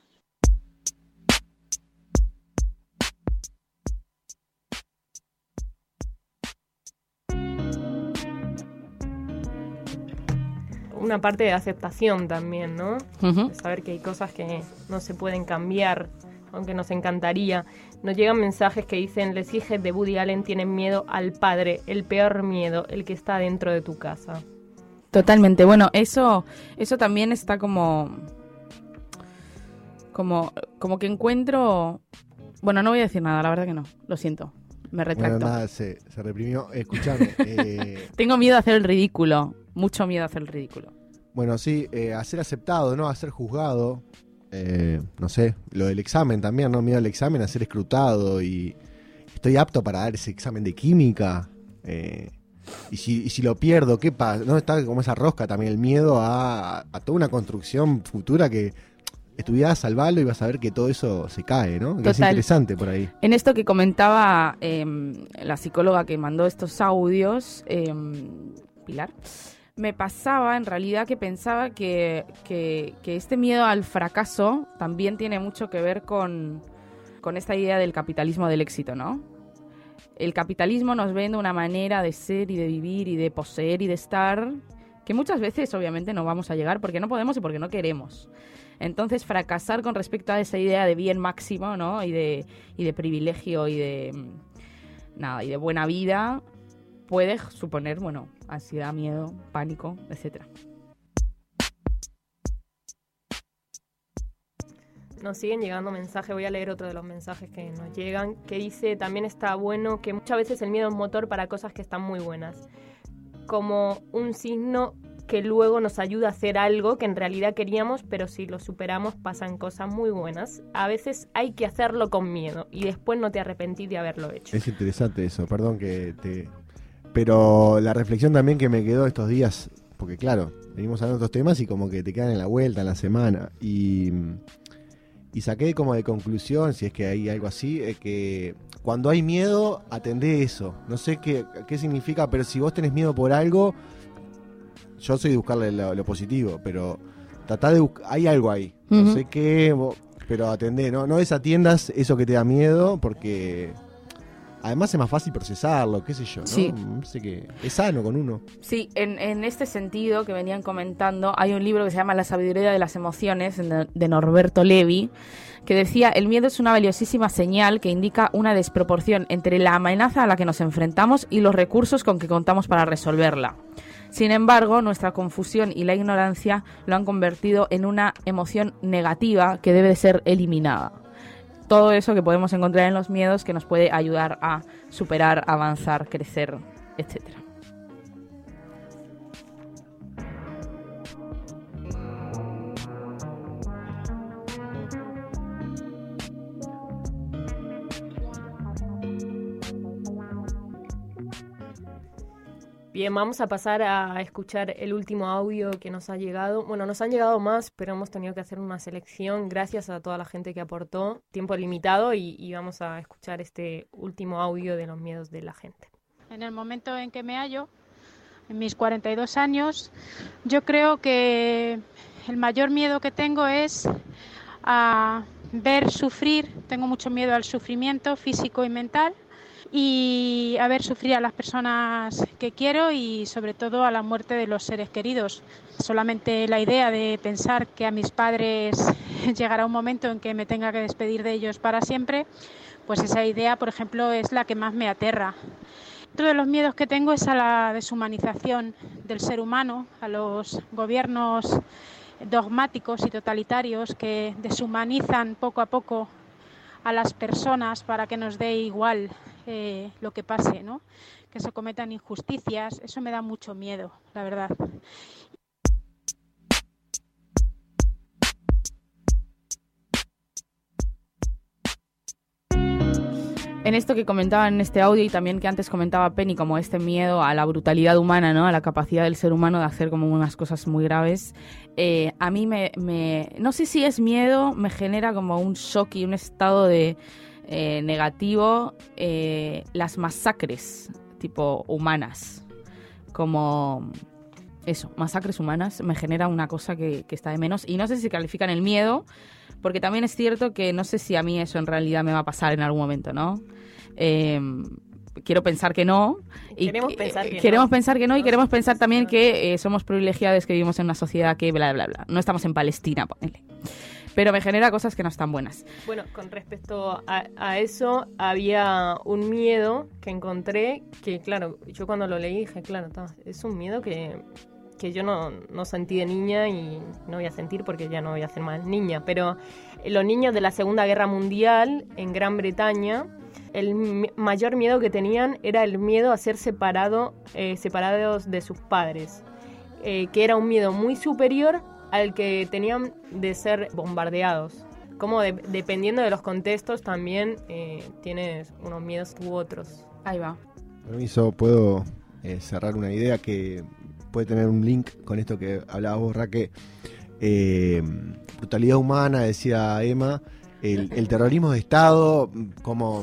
Una parte de aceptación también, ¿no? Uh-huh. De saber que hay cosas que no se pueden cambiar, aunque nos encantaría. Nos llegan mensajes que dicen: los hijos de Woody Allen tienen miedo al padre, el peor miedo, el que está dentro de tu casa. Totalmente. Bueno, eso también está como que encuentro... Bueno, no voy a decir nada, la verdad que no. Lo siento. Me retracto. Bueno, nada, se reprimió. Escuchame. Tengo miedo a hacer el ridículo. Mucho miedo a hacer el ridículo. Bueno, sí, a ser aceptado, ¿no? A ser juzgado. No sé, lo del examen también, ¿no? Miedo al examen, a ser escrutado. Y estoy apto para dar ese examen de química. Y si lo pierdo, ¿qué pasa? ¿No? Está como esa rosca también, el miedo a toda una construcción futura que estudiás, salvarlo y vas a ver que todo eso se cae, ¿no? Que es interesante por ahí. En esto que comentaba la psicóloga que mandó estos audios, Pilar, me pasaba en realidad que pensaba que este miedo al fracaso también tiene mucho que ver con esta idea del capitalismo del éxito, ¿no? El capitalismo nos vende una manera de ser y de vivir y de poseer y de estar que muchas veces obviamente no vamos a llegar porque no podemos y porque no queremos. Entonces fracasar con respecto a esa idea de bien máximo, ¿no? y de privilegio y de buena vida puede suponer, bueno, ansiedad, miedo, pánico, etcétera. Nos siguen llegando mensajes, voy a leer otro de los mensajes que nos llegan, que dice: también está bueno que muchas veces el miedo es motor para cosas que están muy buenas, como un signo que luego nos ayuda a hacer algo que en realidad queríamos, pero si lo superamos pasan cosas muy buenas. A veces hay que hacerlo con miedo y después no te arrepentís de haberlo hecho. Es interesante eso, perdón pero la reflexión también que me quedó estos días, porque claro, venimos hablando de otros temas y como que te quedan en la vuelta, en la semana, y saqué como de conclusión, si es que hay algo así, que cuando hay miedo, atendé eso. No sé qué significa, pero si vos tenés miedo por algo, yo soy de buscarle lo positivo, pero tratá de hay algo ahí. No Uh-huh. sé qué, pero atendé, no desatiendas eso que te da miedo, porque además es más fácil procesarlo, qué sé yo, ¿no? Sí. No sé qué, es sano con uno. Sí, en este sentido que venían comentando, hay un libro que se llama La sabiduría de las emociones, de Norberto Levi, que decía: el miedo es una valiosísima señal que indica una desproporción entre la amenaza a la que nos enfrentamos y los recursos con que contamos para resolverla. Sin embargo, nuestra confusión y la ignorancia lo han convertido en una emoción negativa que debe de ser eliminada. Todo eso que podemos encontrar en los miedos que nos puede ayudar a superar, avanzar, crecer, etcétera. Bien, vamos a pasar a escuchar el último audio que nos ha llegado. Bueno, nos han llegado más, pero hemos tenido que hacer una selección gracias a toda la gente que aportó. Tiempo limitado y vamos a escuchar este último audio de los miedos de la gente. En el momento en que me hallo, en mis 42 años, yo creo que el mayor miedo que tengo es a ver sufrir. Tengo mucho miedo al sufrimiento físico y mental, y a ver sufrir a las personas que quiero y sobre todo a la muerte de los seres queridos. Solamente la idea de pensar que a mis padres llegará un momento en que me tenga que despedir de ellos para siempre, pues esa idea, por ejemplo, es la que más me aterra. Otro de los miedos que tengo es a la deshumanización del ser humano, a los gobiernos dogmáticos y totalitarios que deshumanizan poco a poco a las personas para que nos dé igual lo que pase, ¿no? Que se cometan injusticias. Eso me da mucho miedo, la verdad. En esto que comentaba en este audio y también que antes comentaba Penny, como este miedo a la brutalidad humana, ¿no? A la capacidad del ser humano de hacer como unas cosas muy graves, a mí no sé si es miedo, me genera como un shock y un estado de negativo las masacres tipo humanas, como eso, masacres humanas, me genera una cosa que está de menos, y no sé si califican el miedo, porque también es cierto que no sé si a mí eso en realidad me va a pasar en algún momento, ¿no? Quiero pensar que no. Queremos pensar que no, y queremos pensar también que somos privilegiados, que vivimos en una sociedad que bla, bla, bla. No estamos en Palestina, ponele. Pero me genera cosas que no están buenas. Bueno, con respecto a eso, había un miedo que encontré que, claro, yo cuando lo leí dije, claro, es un miedo que yo no sentí de niña y no voy a sentir porque ya no voy a ser más niña. Pero los niños de la Segunda Guerra Mundial en Gran Bretaña, el mayor miedo que tenían era el miedo a ser separados de sus padres, que era un miedo muy superior al que tenían de ser bombardeados. Como dependiendo de los contextos también tienes unos miedos u otros. Ahí va. Permiso, puedo cerrar una idea que puede tener un link con esto que hablabas vos, Raque. Brutalidad humana, decía Emma, el terrorismo de Estado, como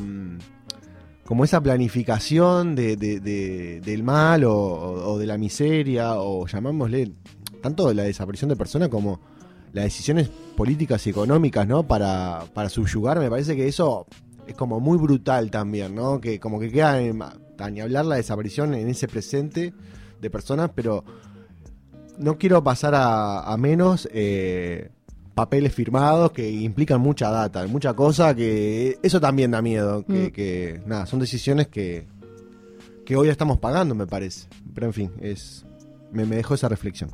esa planificación del mal o de la miseria, o llamámosle tanto de la desaparición de personas como las decisiones políticas y económicas, ¿no? Para subyugar. Me parece que eso es como muy brutal también, ¿no? Que como que queda ni hablar la desaparición en ese presente de personas, pero no quiero pasar a menos papeles firmados que implican mucha data, mucha cosa, que eso también da miedo, que nada, son decisiones que hoy estamos pagando, me parece. Pero en fin, me dejó esa reflexión.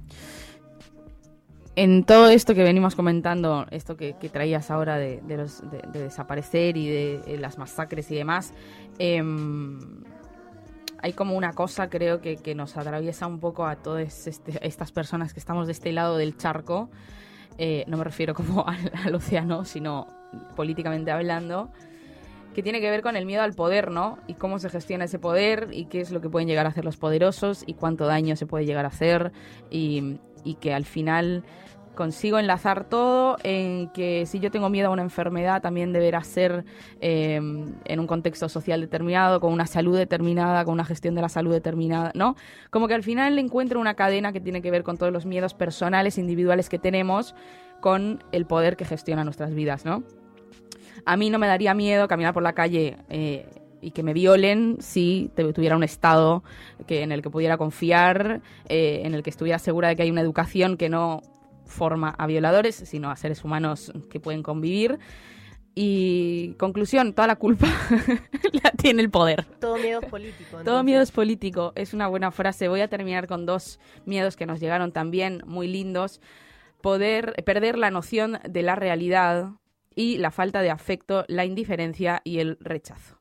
En todo esto que venimos comentando, esto que traías ahora de desaparecer y de las masacres y demás, hay como una cosa, creo, que nos atraviesa un poco a todas estas personas que estamos de este lado del charco. No me refiero como al océano, sino políticamente hablando, que tiene que ver con el miedo al poder, ¿no? Y cómo se gestiona ese poder y qué es lo que pueden llegar a hacer los poderosos y cuánto daño se puede llegar a hacer, y que al final consigo enlazar todo en que si yo tengo miedo a una enfermedad, también deberá ser en un contexto social determinado, con una salud determinada, con una gestión de la salud determinada, ¿no? Como que al final encuentro una cadena que tiene que ver con todos los miedos personales, individuales que tenemos con el poder que gestiona nuestras vidas, ¿no? A mí no me daría miedo caminar por la calle y que me violen si tuviera un estado en el que pudiera confiar, en el que estuviera segura de que hay una educación que no forma a violadores, sino a seres humanos que pueden convivir. Y conclusión, toda la culpa la tiene el poder. Todo miedo es político. Entonces. Todo miedo es político, es una buena frase. Voy a terminar con 2 miedos que nos llegaron también, muy lindos. Perder la noción de la realidad y la falta de afecto, la indiferencia y el rechazo.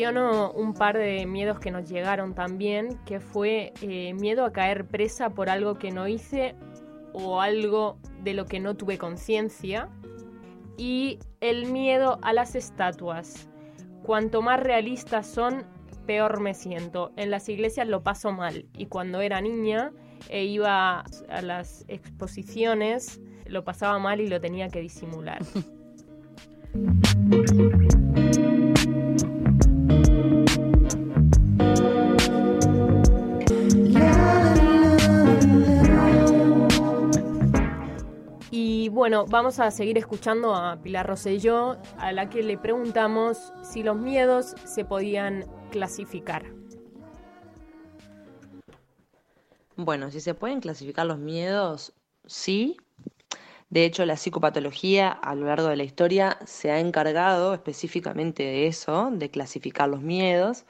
menciono un par de miedos que nos llegaron también, que fue miedo a caer presa por algo que no hice o algo de lo que no tuve conciencia, y el miedo a las estatuas. Cuanto más realistas son, peor me siento. En las iglesias lo paso mal, y cuando era niña e iba a las exposiciones lo pasaba mal y lo tenía que disimular. Y bueno, vamos a seguir escuchando a Pilar Rosselló, a la que le preguntamos si los miedos se podían clasificar. Bueno, si se pueden clasificar los miedos, sí. De hecho, la psicopatología a lo largo de la historia se ha encargado específicamente de eso, de clasificar los miedos.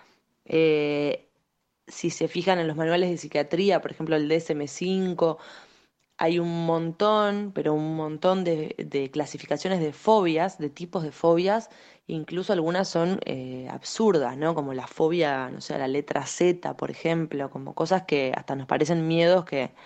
Si se fijan en los manuales de psiquiatría, por ejemplo el DSM-5, hay un montón, pero un montón de clasificaciones de fobias, de tipos de fobias, incluso algunas son absurdas, ¿no? Como la fobia, no sé, a la letra Z, por ejemplo, como cosas que hasta nos parecen miedos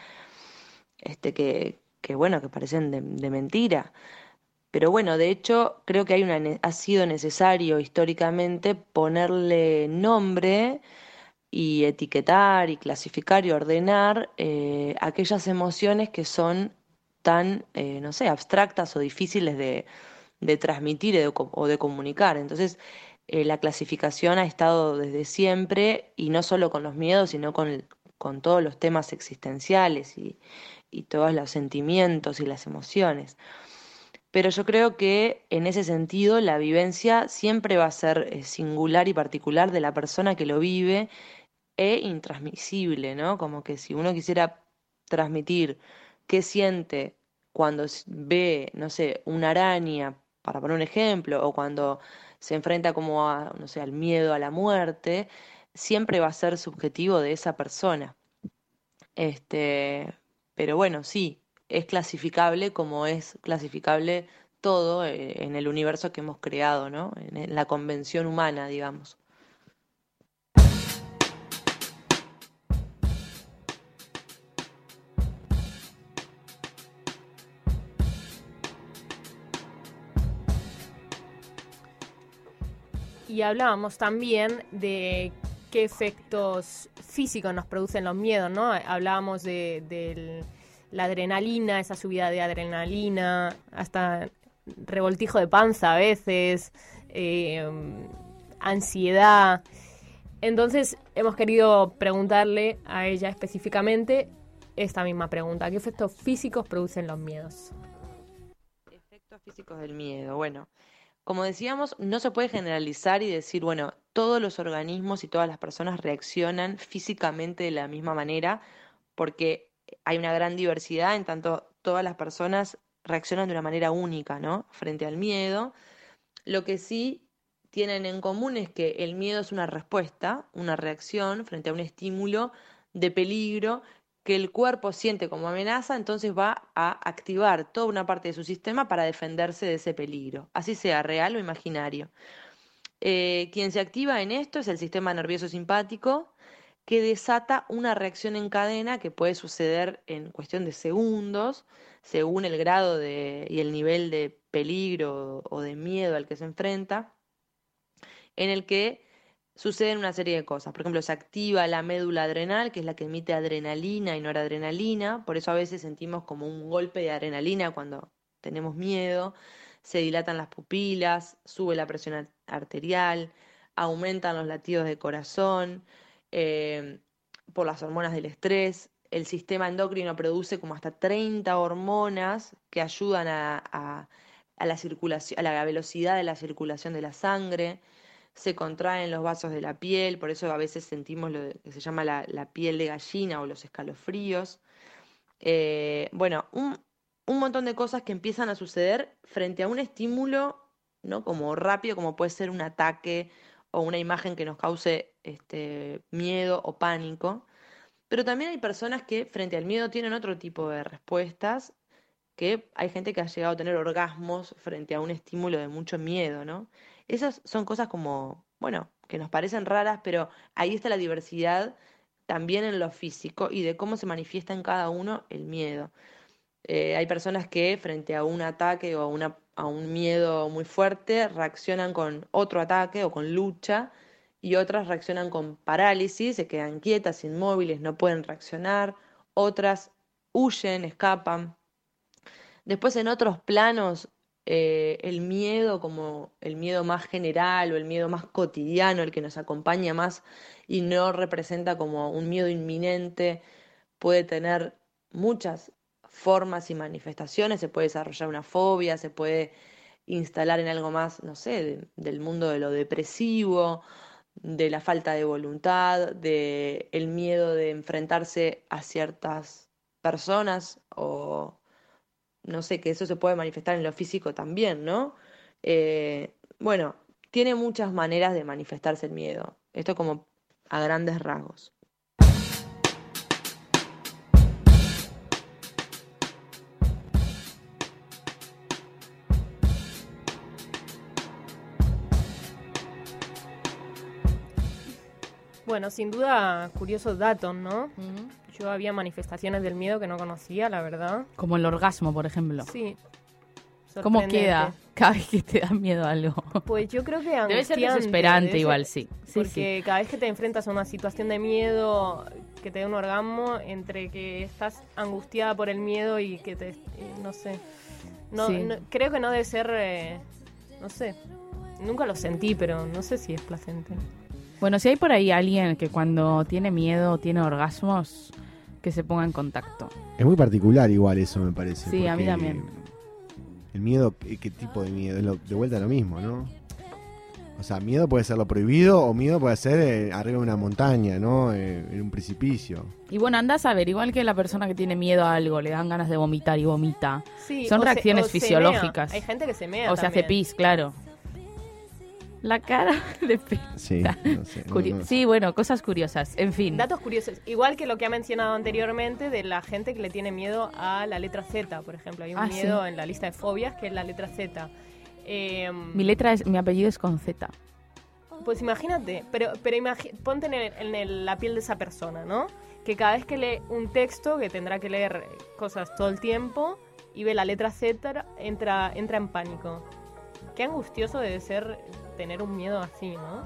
que bueno, que parecen de mentira. Pero bueno, de hecho, creo que ha sido necesario históricamente ponerle nombre y etiquetar y clasificar y ordenar aquellas emociones que son tan, no sé, abstractas o difíciles de transmitir o de comunicar. Entonces, la clasificación ha estado desde siempre, y no solo con los miedos, sino con todos los temas existenciales y todos los sentimientos y las emociones. Pero yo creo que en ese sentido la vivencia siempre va a ser singular y particular de la persona que lo vive, e intransmisible, ¿no? Como que si uno quisiera transmitir qué siente cuando ve, no sé, una araña, para poner un ejemplo, o cuando se enfrenta como a, no sé, al miedo a la muerte, siempre va a ser subjetivo de esa persona. Pero bueno, sí, es clasificable como es clasificable todo en el universo que hemos creado, ¿no? En la convención humana, digamos. Y hablábamos también de qué efectos físicos nos producen los miedos, ¿no? Hablábamos de la adrenalina, esa subida de adrenalina, hasta revoltijo de panza a veces, ansiedad. Entonces hemos querido preguntarle a ella específicamente esta misma pregunta: ¿qué efectos físicos producen los miedos? Efectos físicos del miedo. Bueno, como decíamos, no se puede generalizar y decir, bueno, todos los organismos y todas las personas reaccionan físicamente de la misma manera, porque hay una gran diversidad, en tanto todas las personas reaccionan de una manera única, ¿no? Frente al miedo. Lo que sí tienen en común es que el miedo es una respuesta, una reacción frente a un estímulo de peligro que el cuerpo siente como amenaza, entonces va a activar toda una parte de su sistema para defenderse de ese peligro, así sea real o imaginario. Quien se activa en esto es el sistema nervioso simpático, que desata una reacción en cadena que puede suceder en cuestión de segundos, según el grado y el nivel de peligro o de miedo al que se enfrenta, en el que suceden una serie de cosas. Por ejemplo, se activa la médula adrenal, que es la que emite adrenalina y noradrenalina, por eso a veces sentimos como un golpe de adrenalina cuando tenemos miedo. Se dilatan las pupilas, sube la presión arterial, aumentan los latidos de corazón, por las hormonas del estrés. El sistema endocrino produce como hasta 30 hormonas que ayudan a la circulación, a la velocidad de la circulación de la sangre. Se contraen los vasos de la piel, por eso a veces sentimos lo que se llama la piel de gallina o los escalofríos. Bueno, un montón de cosas que empiezan a suceder frente a un estímulo, ¿no? Como rápido, como puede ser un ataque o una imagen que nos cause miedo o pánico. Pero también hay personas que frente al miedo tienen otro tipo de respuestas, que hay gente que ha llegado a tener orgasmos frente a un estímulo de mucho miedo, ¿no? Esas son cosas como, bueno, que nos parecen raras, pero ahí está la diversidad también en lo físico y de cómo se manifiesta en cada uno el miedo. Hay personas que frente a un ataque o a un miedo muy fuerte reaccionan con otro ataque o con lucha, y otras reaccionan con parálisis, se quedan quietas, inmóviles, no pueden reaccionar, otras huyen, escapan. Después en otros planos, el miedo como el miedo más general o el miedo más cotidiano, el que nos acompaña más y no representa como un miedo inminente, puede tener muchas formas y manifestaciones, se puede desarrollar una fobia, se puede instalar en algo más, no sé, del mundo de lo depresivo, de la falta de voluntad, de el miedo de enfrentarse a ciertas personas o no sé, que eso se puede manifestar en lo físico también, ¿no? Bueno, tiene muchas maneras de manifestarse el miedo. Esto como a grandes rasgos. Bueno, sin duda, curiosos datos, ¿no? Yo había manifestaciones del miedo que no conocía, la verdad. Como el orgasmo, por ejemplo. Sí. ¿Cómo queda cada vez que te da miedo algo? Pues yo creo que debe ser desesperante igual, sí. Porque cada vez que te enfrentas a una situación de miedo que te dé un orgasmo, entre que estás angustiada por el miedo y que te... no sé. No, creo que no debe ser... no sé. Nunca lo sentí, pero no sé si es placentero. Bueno, si hay por ahí alguien que cuando tiene miedo tiene orgasmos, que se ponga en contacto. Es muy particular igual eso, me parece. Sí, a mí también. El miedo, ¿qué tipo de miedo? Es de vuelta lo mismo, ¿no? O sea, miedo puede ser lo prohibido o miedo puede ser arriba de una montaña, ¿no? En un precipicio. Y bueno, andás a ver, igual que la persona que tiene miedo a algo, le dan ganas de vomitar y vomita. Sí, son reacciones fisiológicas. Hay gente que se mea o se hace pis, claro. La cara de Sí, no sé, no. Sí, bueno, cosas curiosas, en fin. Datos curiosos, igual que lo que ha mencionado anteriormente de la gente que le tiene miedo a la letra Z, por ejemplo. Hay un miedo en la lista de fobias que es la letra Z. Mi apellido es con Z. Pues imagínate, pero ponte en la piel de esa persona, ¿no? Que cada vez que lee un texto, que tendrá que leer cosas todo el tiempo, y ve la letra Z, entra en pánico. Qué angustioso debe ser tener un miedo así, ¿no?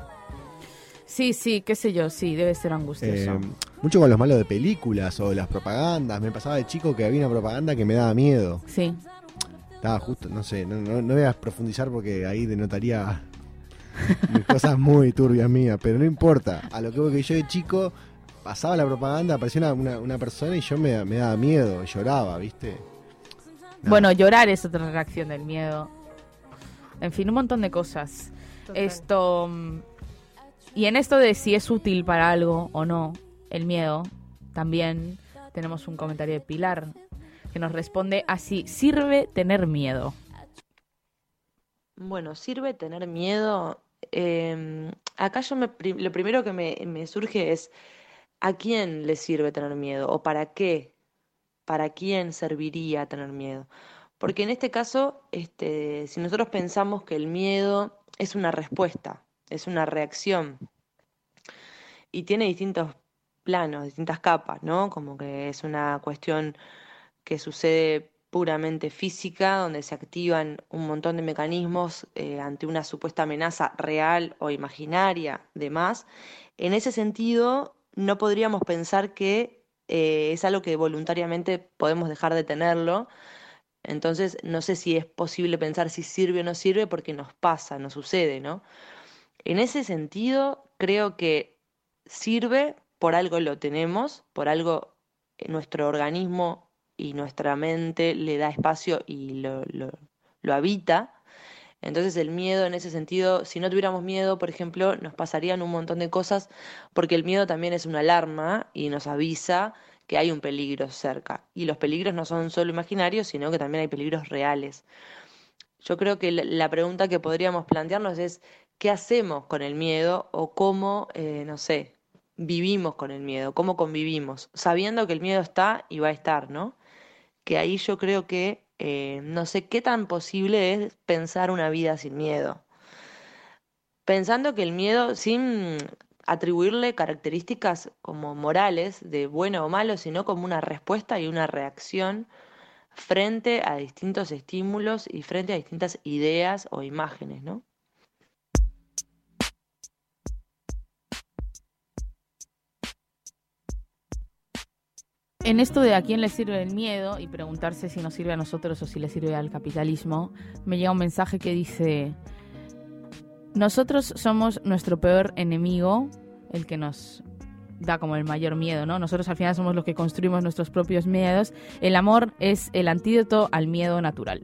Sí, qué sé yo, sí, debe ser angustioso. Mucho con los malos de películas o las propagandas. Me pasaba de chico que había una propaganda que me daba miedo. Sí. Estaba justo, no sé, no voy a profundizar porque ahí denotaría cosas muy turbias mías, pero no importa. A lo que voy, que yo de chico pasaba la propaganda, aparecía una persona y yo me daba miedo, lloraba, ¿viste? Nada. Bueno, llorar es otra reacción del miedo. En fin, un montón de cosas. Total. Y en esto de si es útil para algo o no, el miedo, también tenemos un comentario de Pilar que nos responde así: ¿sirve tener miedo? Bueno, ¿sirve tener miedo? Acá lo primero que me surge es ¿a quién le sirve tener miedo? ¿O para qué? ¿Para quién serviría tener miedo? Porque en este caso, si nosotros pensamos que el miedo es una respuesta, es una reacción, y tiene distintos planos, distintas capas, ¿no? Como que es una cuestión que sucede puramente física, donde se activan un montón de mecanismos ante una supuesta amenaza real o imaginaria, demás. En ese sentido, no podríamos pensar que es algo que voluntariamente podemos dejar de tenerlo. Entonces, no sé si es posible pensar si sirve o no sirve porque nos pasa, nos sucede, ¿no? En ese sentido, creo que sirve, por algo lo tenemos, por algo nuestro organismo y nuestra mente le da espacio y lo habita. Entonces el miedo en ese sentido, si no tuviéramos miedo, por ejemplo, nos pasarían un montón de cosas, porque el miedo también es una alarma y nos avisa que hay un peligro cerca. Y los peligros no son solo imaginarios, sino que también hay peligros reales. Yo creo que la pregunta que podríamos plantearnos es ¿qué hacemos con el miedo? O cómo, no sé, vivimos con el miedo, cómo convivimos, sabiendo que el miedo está y va a estar, ¿no? Que ahí yo creo que no sé qué tan posible es pensar una vida sin miedo. pensando que el miedo, sin atribuirle características como morales de bueno o malo, sino como una respuesta y una reacción frente a distintos estímulos y frente a distintas ideas o imágenes, ¿no? En esto de a quién le sirve el miedo y preguntarse si nos sirve a nosotros o si le sirve al capitalismo, me llega un mensaje que dice: nosotros somos nuestro peor enemigo, el que nos da como el mayor miedo, ¿no? Nosotros al final somos los que construimos nuestros propios miedos. El amor es el antídoto al miedo natural.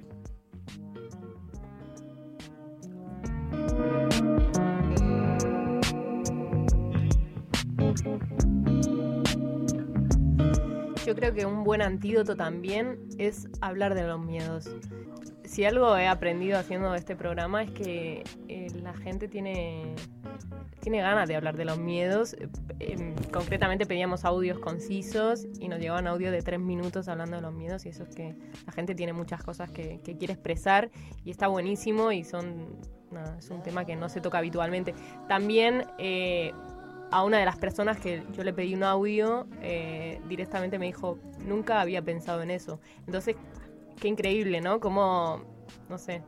Yo creo que un buen antídoto también es hablar de los miedos. Si algo he aprendido haciendo este programa es que la gente tiene ganas de hablar de los miedos. Concretamente pedíamos audios concisos y nos llegaban audios de 3 minutos hablando de los miedos, y eso es que la gente tiene muchas cosas que quiere expresar y está buenísimo, y es un tema que no se toca habitualmente. También a una de las personas que yo le pedí un audio, directamente me dijo: nunca había pensado en eso. Entonces, qué increíble, ¿no? Como, no sé,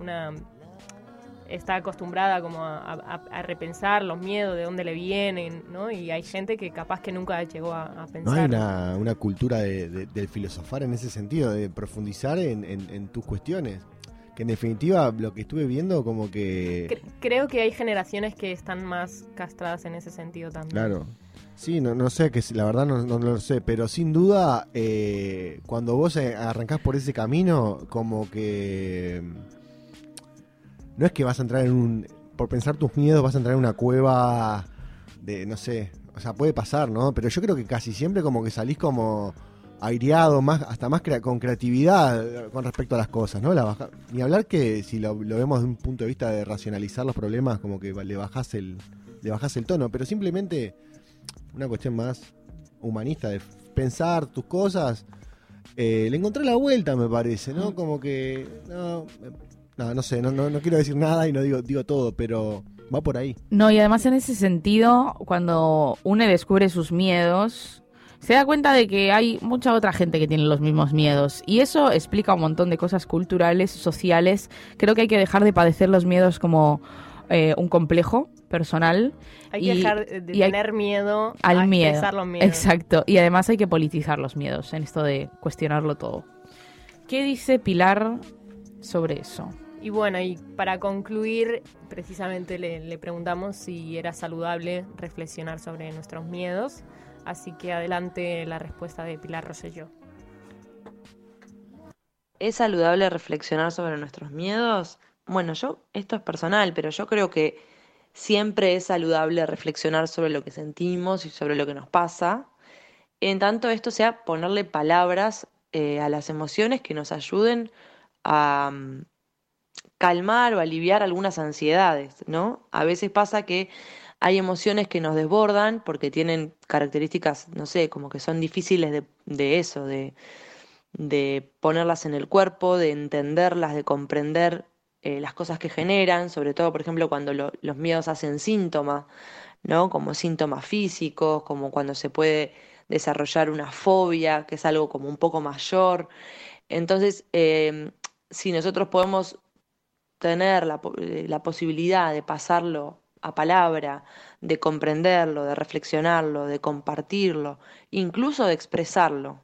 está acostumbrada como a repensar los miedos, de dónde le vienen, ¿no? Y hay gente que capaz que nunca llegó a pensar. No hay una cultura del filosofar en ese sentido, de profundizar en tus cuestiones. Que en definitiva, lo que estuve viendo, como que... Creo que hay generaciones que están más castradas en ese sentido también. Claro. Sí, no sé, que la verdad no lo sé, pero sin duda, cuando vos arrancás por ese camino, como que... No es que vas a entrar por pensar tus miedos, vas a entrar en una cueva de, no sé, o sea, puede pasar, ¿no? Pero yo creo que casi siempre como que salís como aireado, hasta más con creatividad con respecto a las cosas, ¿no? Ni hablar que si lo vemos de un punto de vista de racionalizar los problemas, como que le bajás el tono, pero simplemente una cuestión más humanista de pensar tus cosas, le encontré la vuelta, me parece, ¿no? Como que no sé, no quiero decir nada y no digo todo, pero va por ahí. No, y además en ese sentido, cuando uno descubre sus miedos, se da cuenta de que hay mucha otra gente que tiene los mismos miedos, y eso explica un montón de cosas culturales, sociales. Creo que hay que dejar de padecer los miedos como un complejo personal. Hay que dejar de tener miedo al a miedo. Expresar los miedos. Exacto, y además hay que politizar los miedos en esto de cuestionarlo todo. ¿Qué dice Pilar sobre eso? Y bueno, y para concluir, precisamente le preguntamos si era saludable reflexionar sobre nuestros miedos. Así que adelante la respuesta de Pilar Rosselló. ¿Es saludable reflexionar sobre nuestros miedos? Bueno, esto es personal, pero yo creo que siempre es saludable reflexionar sobre lo que sentimos y sobre lo que nos pasa. En tanto esto sea ponerle palabras a las emociones que nos ayuden a calmar o aliviar algunas ansiedades, ¿no? A veces pasa que hay emociones que nos desbordan porque tienen características, no sé, como que son difíciles de ponerlas en el cuerpo, de entenderlas, de comprender las cosas que generan, sobre todo, por ejemplo, cuando los miedos hacen síntomas, ¿no? Como síntomas físicos, como cuando se puede desarrollar una fobia, que es algo como un poco mayor. Entonces, si nosotros podemos tener la posibilidad de pasarlo a palabra, de comprenderlo, de reflexionarlo, de compartirlo, incluso de expresarlo,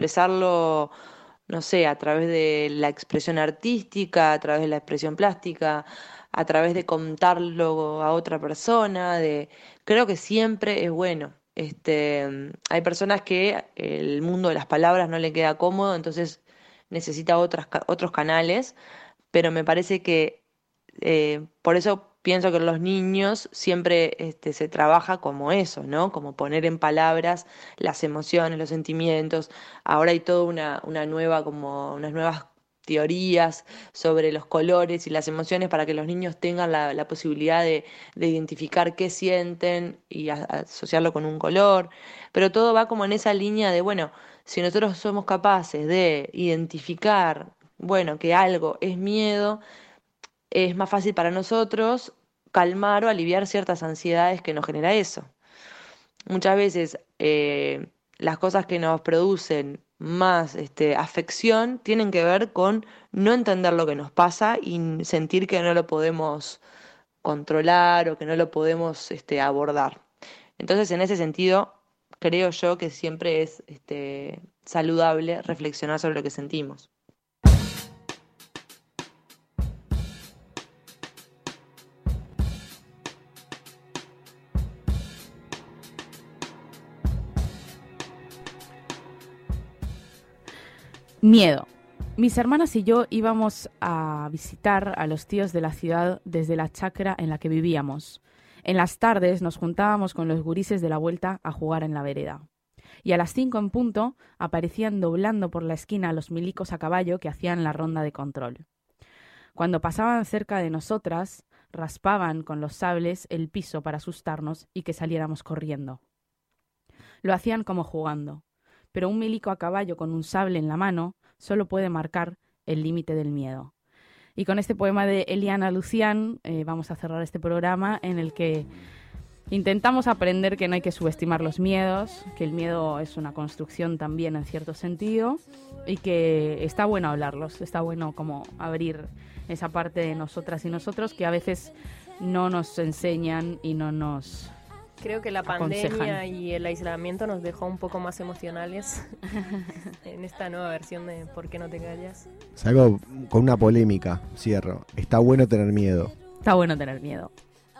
no sé, a través de la expresión artística, a través de la expresión plástica, a través de contarlo a otra persona, creo que siempre es bueno. Hay personas que el mundo de las palabras no le queda cómodo, entonces necesita otros canales, pero me parece que por eso pienso que en los niños siempre se trabaja como eso, ¿no? Como poner en palabras las emociones, los sentimientos. Ahora hay toda unas nuevas teorías sobre los colores y las emociones para que los niños tengan la posibilidad de identificar qué sienten y asociarlo con un color. Pero todo va como en esa línea de, bueno, si nosotros somos capaces de identificar, bueno, que algo es miedo, es más fácil para nosotros calmar o aliviar ciertas ansiedades que nos genera eso. Muchas veces las cosas que nos producen más afección tienen que ver con no entender lo que nos pasa y sentir que no lo podemos controlar o que no lo podemos abordar. Entonces, en ese sentido, creo yo que siempre es saludable reflexionar sobre lo que sentimos. Miedo. Mis hermanas y yo íbamos a visitar a los tíos de la ciudad desde la chacra en la que vivíamos. En las tardes nos juntábamos con los gurises de la vuelta a jugar en la vereda. Y a las 5 en punto aparecían doblando por la esquina los milicos a caballo que hacían la ronda de control. Cuando pasaban cerca de nosotras, raspaban con los sables el piso para asustarnos y que saliéramos corriendo. Lo hacían como jugando. Pero un milico a caballo con un sable en la mano solo puede marcar el límite del miedo. Y con este poema de Eliana Lucián vamos a cerrar este programa en el que intentamos aprender que no hay que subestimar los miedos, que el miedo es una construcción también en cierto sentido y que está bueno hablarlos, está bueno como abrir esa parte de nosotras y nosotros que a veces no nos enseñan y no nos... Creo que la pandemia y el aislamiento nos dejó un poco más emocionales en esta nueva versión de ¿Por qué no te callas? Salgo con una polémica, cierro. Está bueno tener miedo. Está bueno tener miedo.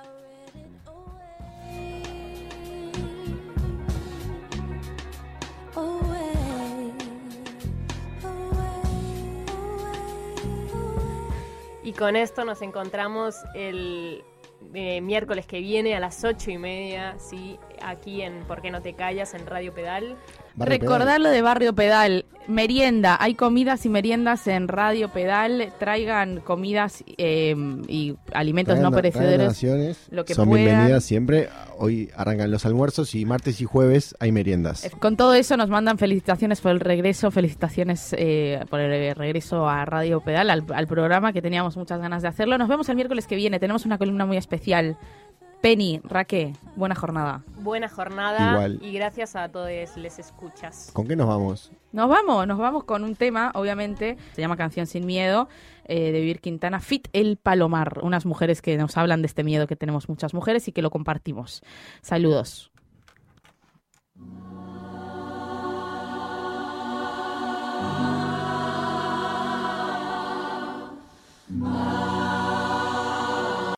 Y con esto nos encontramos el miércoles que viene a las 8:30, ¿sí? Aquí en ¿Por qué no te callas? En Radio Pedal. Recordar lo de Barrio Pedal, merienda, hay comidas y meriendas en Radio Pedal, traigan comidas y alimentos no perecederos, lo que son puedan. Bienvenidas siempre. Hoy arrancan los almuerzos y martes y jueves hay meriendas. Con todo eso nos mandan felicitaciones por el regreso, felicitaciones por el regreso a Radio Pedal, al programa que teníamos muchas ganas de hacerlo. Nos vemos el miércoles que viene, tenemos una columna muy especial. Penny, Raquel, buena jornada. Buena jornada. Igual. Y gracias a todos les escuchas. ¿Con qué nos vamos? Nos vamos con un tema, obviamente, se llama Canción sin miedo, de Vivir Quintana, Fit El Palomar, unas mujeres que nos hablan de este miedo que tenemos muchas mujeres y que lo compartimos. Saludos.